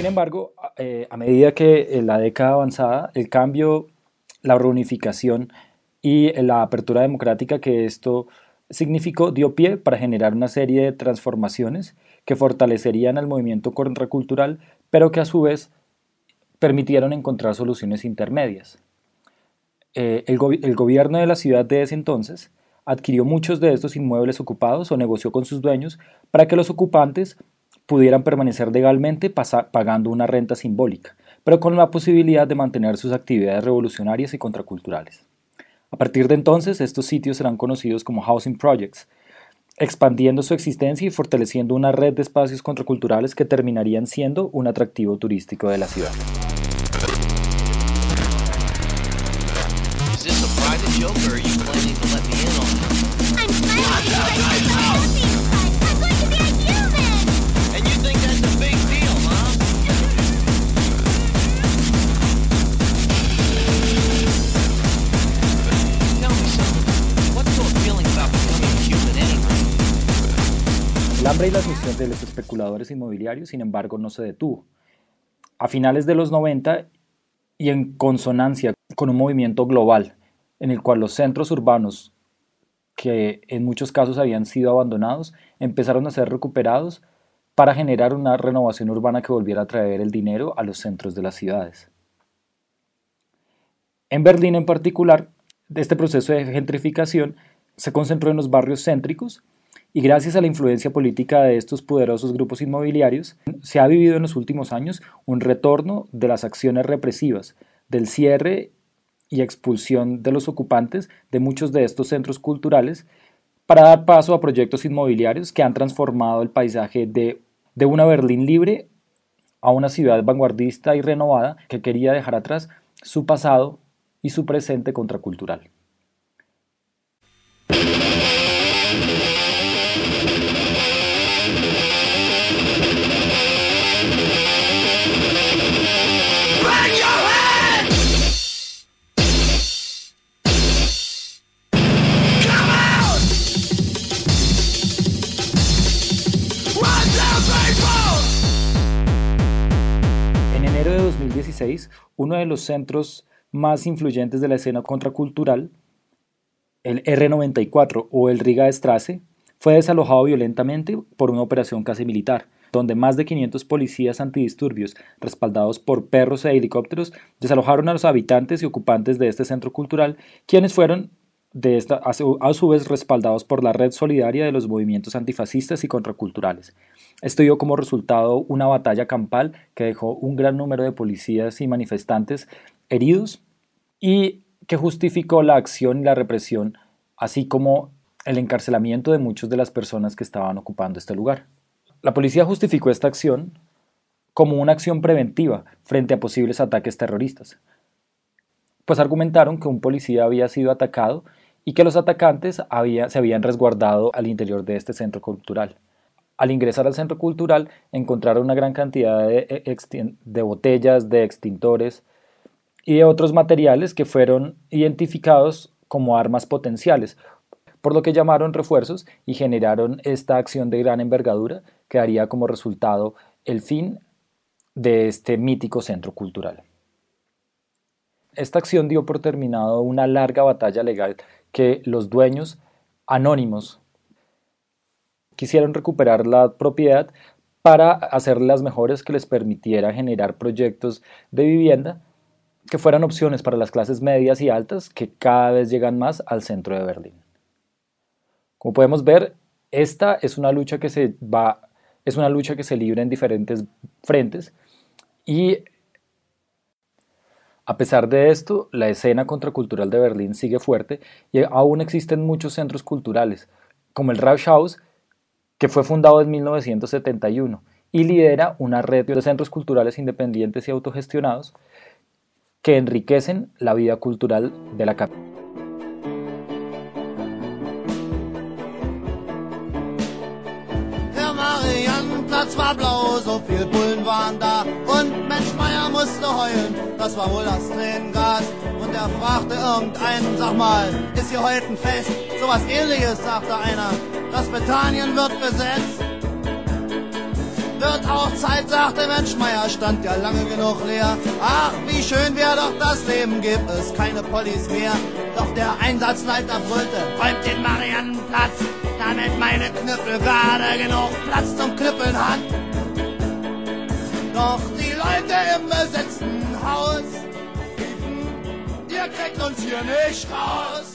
embargo, a medida que en la década avanzada, el cambio, la reunificación y la apertura democrática que esto significó dio pie para generar una serie de transformaciones que fortalecerían al movimiento contracultural, pero que a su vez permitieron encontrar soluciones intermedias. El gobierno de la ciudad de ese entonces adquirió muchos de estos inmuebles ocupados o negoció con sus dueños para que los ocupantes pudieran permanecer legalmente pagando una renta simbólica, pero con la posibilidad de mantener sus actividades revolucionarias y contraculturales. A partir de entonces, estos sitios serán conocidos como housing projects, expandiendo su existencia y fortaleciendo una red de espacios contraculturales que terminarían siendo un atractivo turístico de la ciudad. El hambre y las misiones de los especuladores inmobiliarios, sin embargo, no se detuvo. A finales de los 90, y en consonancia con un movimiento global en el cual los centros urbanos, que en muchos casos habían sido abandonados, empezaron a ser recuperados para generar una renovación urbana que volviera a traer el dinero a los centros de las ciudades. En Berlín en particular, este proceso de gentrificación se concentró en los barrios céntricos y gracias a la influencia política de estos poderosos grupos inmobiliarios, se ha vivido en los últimos años un retorno de las acciones represivas, del cierre y expulsión de los ocupantes de muchos de estos centros culturales para dar paso a proyectos inmobiliarios que han transformado el paisaje de una Berlín libre a una ciudad vanguardista y renovada que quería dejar atrás su pasado y su presente contracultural. En enero de 2016, uno de los centros más influyentes de la escena contracultural, el R94 o el Riga Straße, fue desalojado violentamente por una operación casi militar, donde más de 500 policías antidisturbios, respaldados por perros e helicópteros, desalojaron a los habitantes y ocupantes de este centro cultural, quienes fueron a su vez respaldados por la red solidaria de los movimientos antifascistas y contraculturales. Esto dio como resultado una batalla campal que dejó un gran número de policías y manifestantes heridos y que justificó la acción y la represión, así como el encarcelamiento de muchas de las personas que estaban ocupando este lugar. La policía justificó esta acción como una acción preventiva frente a posibles ataques terroristas, pues argumentaron que un policía había sido atacado y que los atacantes se habían resguardado al interior de este centro cultural. Al ingresar al centro cultural encontraron una gran cantidad de botellas, de extintores y de otros materiales que fueron identificados como armas potenciales, por lo que llamaron refuerzos y generaron esta acción de gran envergadura que daría como resultado el fin de este mítico centro cultural. Esta acción dio por terminado una larga batalla legal que los dueños anónimos quisieron recuperar la propiedad para hacer las mejoras que les permitiera generar proyectos de vivienda que fueran opciones para las clases medias y altas que cada vez llegan más al centro de Berlín. Como podemos ver, esta es una lucha que se libra en diferentes frentes y a pesar de esto, la escena contracultural de Berlín sigue fuerte y aún existen muchos centros culturales, como el Rathaus, que fue fundado en 1971 y lidera una red de centros culturales independientes y autogestionados que enriquecen la vida cultural de la capital. Platz war blau, so viel Bullen waren da und Mensch Meier musste heulen, das war wohl das Tränengas. Und er fragte irgendeinen, sag mal, ist hier heute ein Fest? Sowas ähnliches, sagte einer, das Britannien wird besetzt. Wird auch Zeit, sagte Mensch Meier, stand ja lange genug leer. Ach, wie schön wär doch das Leben, gibt es keine Pollis mehr. Doch der Einsatzleiter brüllte, räumt den Mariannenplatz, damit meine Knüppel gerade genug Platz zum Knüppeln hat. Doch die Leute im besetzten Haus riefen, ihr kriegt uns hier nicht raus.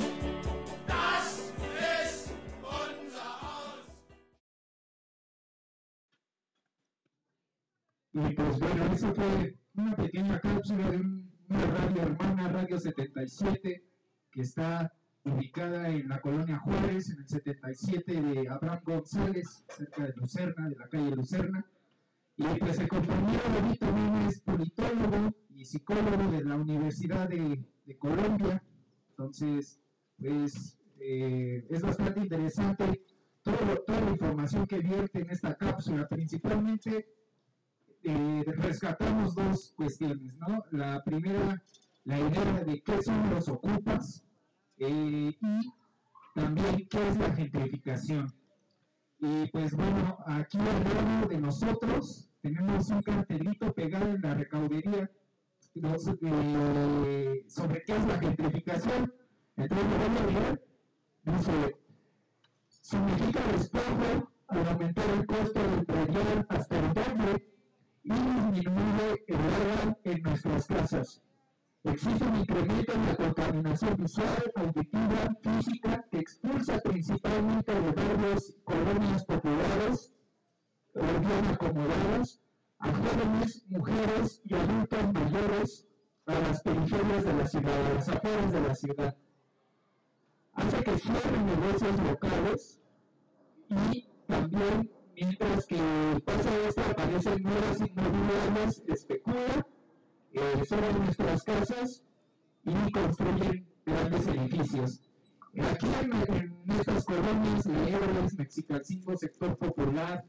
Y pues bueno, eso fue una pequeña cápsula de una radio hermana, Radio 77, que está ubicada en la colonia Juárez, en el 77 de Abraham González, cerca de Lucerna, de la calle Lucerna. Y pues el compañero David también es politólogo y psicólogo de la Universidad de Colombia. Entonces, pues es bastante interesante toda la información que vierte en esta cápsula. Principalmente rescatamos dos cuestiones, ¿no? La primera, la idea de qué son los ocupas y también qué es la gentrificación. Y pues bueno, aquí al lado de nosotros tenemos un cartelito pegado en la recaudería sobre qué es la gentrificación. Entonces lo voy a leer. Dice: significa despojo al aumentar el costo del predial hasta el doble y disminuye el agua en nuestras casas. Existe un incremento en la contaminación visual, auditiva, física, que expulsa principalmente de barrios, colonias populares o bien acomodadas a jóvenes, mujeres y adultos mayores a las periferias de la ciudad, a las afueras de la ciudad. Hace que cierren negocios locales y también, mientras que pasa esto, aparecen nuevas inmobiliarias, especula sobre nuestras casas y construyen grandes edificios. Aquí en estas colonias, Leebres, Mexicancingo, Sector Popular,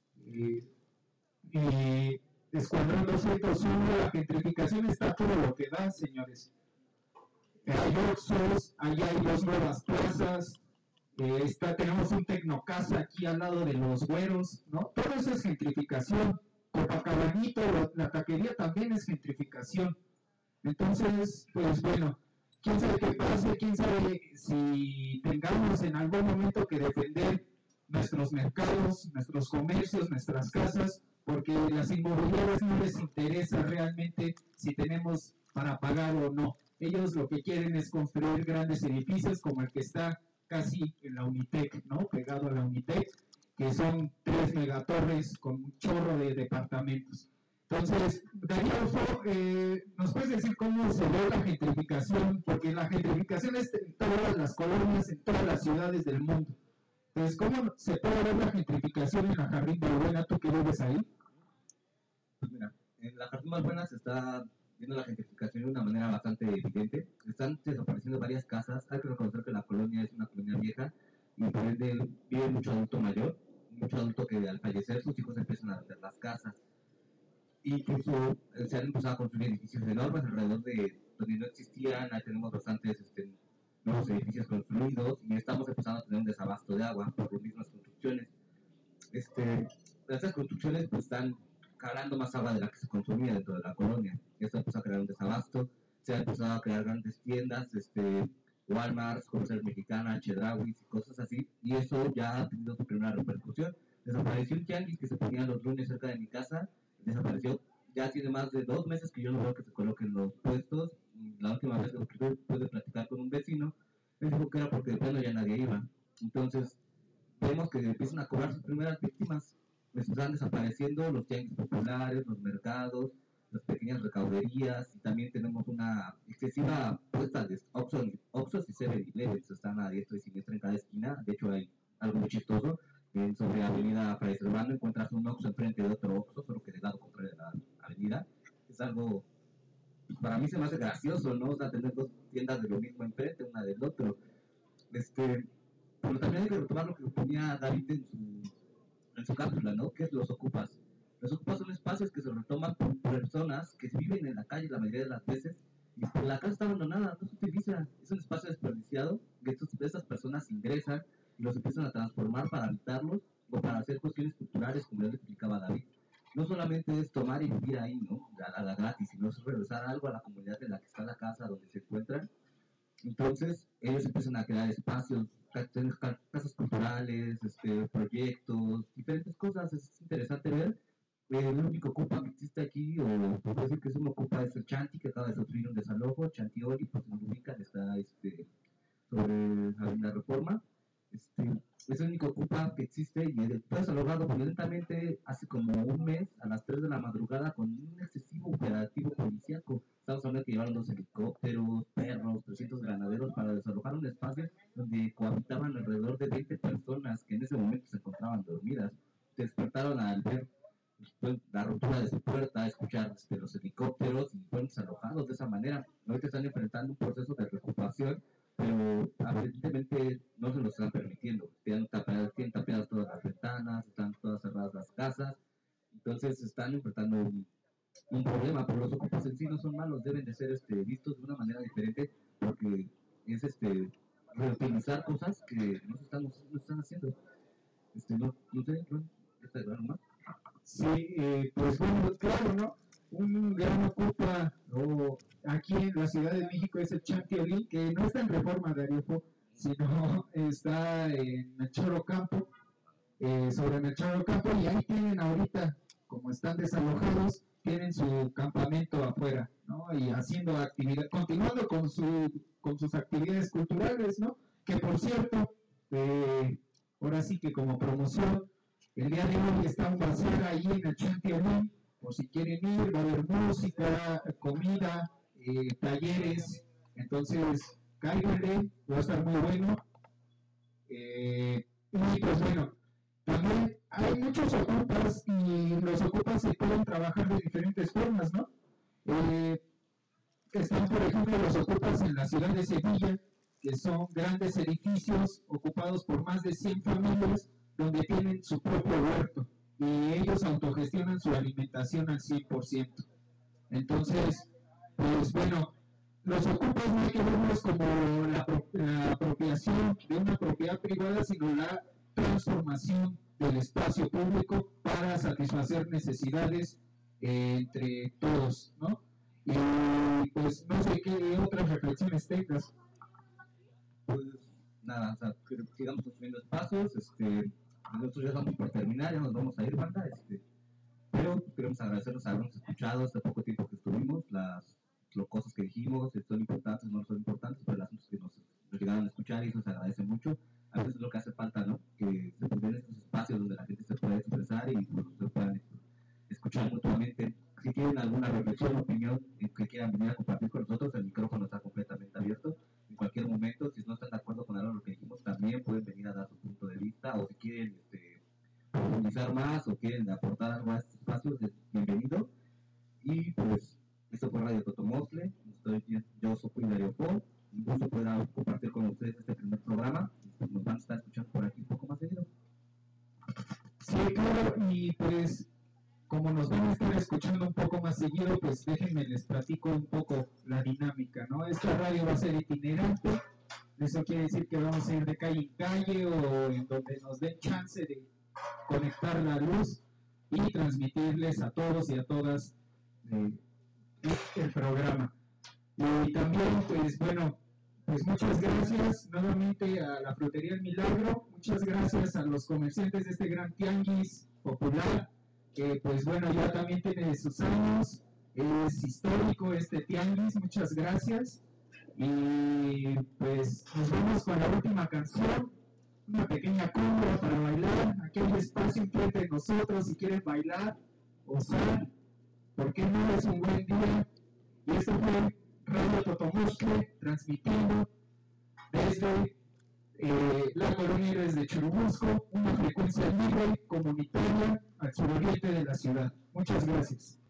Escuadrón 201, la gentrificación está todo lo que da, señores. Hay Oxxos, allá hay dos nuevas plazas, tenemos un Tecnocasa aquí al lado de los Güeros, ¿no? Todo eso es gentrificación. Copacabanito, la taquería también es gentrificación. Entonces, pues bueno, quién sabe qué pase, quién sabe si tengamos en algún momento que defender nuestros mercados, nuestros comercios, nuestras casas, porque las inmobiliarias no les interesa realmente si tenemos para pagar o no. Ellos lo que quieren es construir grandes edificios como el que está casi en la Unitec, ¿no? Pegado a la Unitec, que son 3 megatorres con un chorro de departamentos. Entonces, Darío, ¿nos puedes decir cómo se ve la gentrificación? Porque la gentrificación es en todas las colonias, en todas las ciudades del mundo. Entonces, ¿cómo se puede ver la gentrificación en la Jardín Balbuena, tú que vives ahí? Pues mira, en la Jardín Balbuena se está viendo la gentrificación de una manera bastante evidente. Están desapareciendo varias casas. Hay que reconocer que la colonia es una colonia vieja y por ende vive mucho adulto mayor, mucho adulto que al fallecer sus hijos empiezan a vender las casas. Incluso se han empezado a construir edificios enormes alrededor de donde no existían. Ahí tenemos bastantes nuevos edificios construidos y estamos empezando a tener un desabasto de agua por las mismas construcciones. Estas construcciones pues están jalando más agua de la que se consumía dentro de la colonia. Esto empezó a crear un desabasto. Se han empezado a crear grandes tiendas, Walmart, Comercial Mexicana, Chedrauis y cosas así, y eso ya ha tenido su primera repercusión. Desapareció un tianguis que se ponía los lunes cerca de mi casa, desapareció. Ya tiene más de 2 meses que yo no veo que se coloquen los puestos. La última vez que pude platicar con un vecino, me dijo que era porque de plano ya nadie iba. Entonces, vemos que empiezan a cobrar sus primeras víctimas. Están desapareciendo los tianguis populares, los mercados, las pequeñas recauderías, y también tenemos una excesiva puesta de Oxxos y 7-Elevens. Están a diestra y siniestra en cada esquina. De hecho, hay algo muy chistoso. Sobre Avenida Fray Servando encuentras un Oxxo enfrente de otro Oxxo, solo que del lado contrario de la avenida. Es algo, para mí se me hace gracioso, ¿no? O sea, tener 2 tiendas de lo mismo enfrente, una del otro. Pero también hay que retomar lo que ponía David en su cápsula, ¿no? ¿Qué es los ocupas? Los ocupas son espacios que se retoman por personas que viven en la calle la mayoría de las veces y pues la casa está abandonada, no se utiliza, es un espacio desperdiciado que estas personas ingresan y los empiezan a transformar para habitarlos o para hacer cuestiones culturales culturales, como ya le explicaba David, no solamente es tomar y vivir ahí, ¿no? A la gratis, sino es regresar algo a la comunidad en la que está la casa donde se encuentran. Entonces, ellos empiezan a crear espacios, casas culturales, proyectos, diferentes cosas. Es interesante ver. El único ocupa que existe aquí, o puedo decir que es un ocupa, es el Chanti, que acaba de sufrir un desalojo. Chantioli, pues se lo ubican, está sobre la Reforma. Es el único ocupa que existe y fue desalojado violentamente hace como un mes a las 3 de la madrugada con un excesivo operativo policíaco. Estamos hablando de que llevaron 2 helicópteros, perros, 300 granaderos para desalojar un espacio donde cohabitaban alrededor de 20 personas que en ese momento se encontraban dormidas. Se despertaron al ver la ruptura de su puerta, escuchar los helicópteros y fueron desalojados de esa manera. Ahorita están enfrentando un proceso de recuperación, pero aparentemente no se lo están permitiendo. Tienen tapiadas todas las ventanas, están todas cerradas las casas, entonces están enfrentando un problema, pero los ocupas en sí no son malos, deben de ser vistos de una manera diferente, porque es reutilizar cosas que no se están haciendo. No sé, ¿está claro más? Sí, pues bueno, claro, ¿no? Un gran ocupa aquí en la Ciudad de México es el Chantiolín, que no está en Reforma de Ariofo, sino está en Melchor Ocampo, sobre Melchor Ocampo, y ahí tienen ahorita, como están desalojados, tienen su campamento afuera, ¿no? Y haciendo actividad, continuando con sus actividades culturales, ¿no? Que por cierto, ahora sí que como promoción, el día de hoy está un bazar ahí en el Chantiolín, por si quieren ir, va a haber música, comida, talleres, entonces cáiganle, va a estar muy bueno. Y pues bueno, también hay muchos ocupas y los ocupas se pueden trabajar de diferentes formas, ¿no? Están, por ejemplo, los ocupas en la ciudad de Sevilla, que son grandes edificios ocupados por más de 100 familias, donde tienen su propio huerto y ellos autogestionan su alimentación al 100%. Entonces, pues bueno, los ocupas no hay que verlos como la apropiación de una propiedad privada, sino la transformación del espacio público para satisfacer necesidades entre todos, ¿no? Y pues no sé qué otras reflexiones tengas. Pues nada, o sea, que sigamos construyendo espacios, nosotros ya estamos por terminar, ya nos vamos a ir, banda, pero queremos agradecerles a habernos escuchado este poco tiempo que estuvimos, las cosas que dijimos, son importantes, no son importantes, pero las cosas que nos llegaron a escuchar y eso se agradece mucho. A veces es lo que hace falta, ¿no? Que se den estos espacios donde la gente se pueda expresar y pues, se puedan escuchar mutuamente. Si tienen alguna reflexión o opinión que quieran venir a compartir con nosotros, el micrófono está completamente abierto. En cualquier momento, si no están de acuerdo con algo lo que dijimos, también pueden venir a dar su punto de vista, o si quieren profundizar más o quieren aportar algo a este espacio, bienvenido. Y pues, esto fue Radio Totomostle, yo soy Dario Po, un gusto poder compartir con ustedes este primer programa, nos van a estar escuchando por aquí un poco más seguido. Sí, claro, y pues como nos van a estar escuchando un poco más seguido, pues déjenme les platico un poco la dinámica, ¿no? Esta radio va a ser itinerante, eso quiere decir que vamos a ir de calle en calle o en donde nos den chance de conectar la luz y transmitirles a todos y a todas el programa. Y también, pues bueno, pues muchas gracias nuevamente a la Frutería El Milagro, muchas gracias a los comerciantes de este gran tianguis popular, que pues bueno, ya también tiene sus años, es histórico este tianguis, muchas gracias. Y pues nos vamos con la última canción, una pequeña cumbia para bailar, aquel espacio enfrente de nosotros, si quieren bailar, gozar, ¿por qué no? Es un buen día. Y esto fue Radio Totomostle, transmitiendo desde la colonia Héroes de Churubusco, una frecuencia libre, comunitaria, al suroriente de la ciudad. Muchas gracias.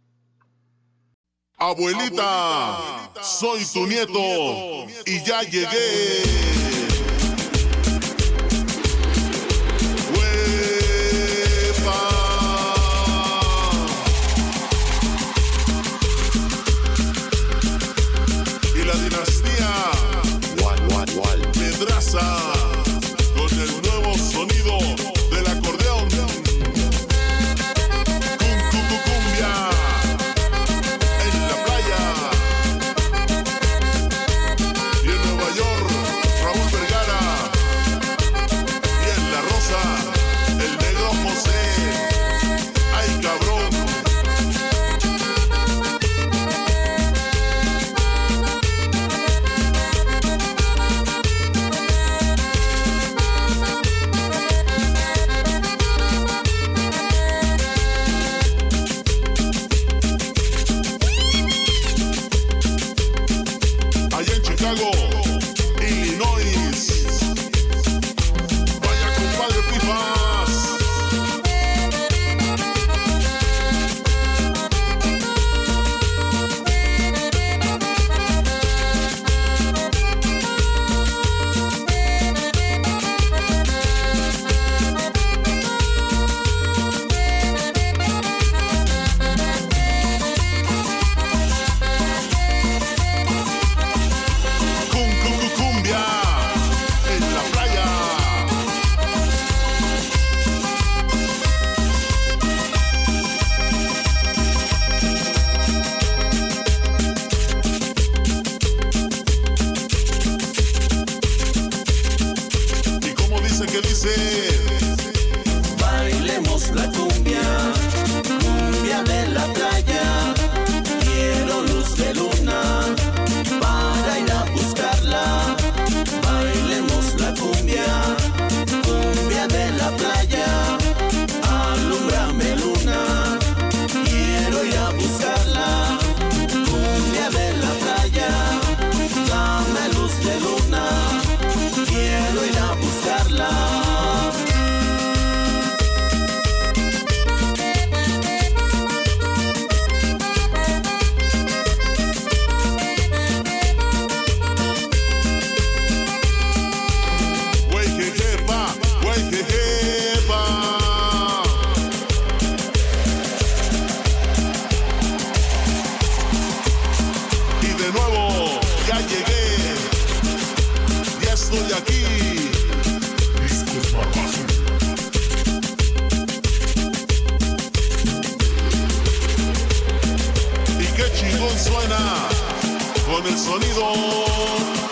Abuelita, soy tu nieto y ya llegué. Y la dinastía Pedraza con el nuevo sonido del acordeón. aquí. Discos Marcazo. Y qué chingón suena con el sonido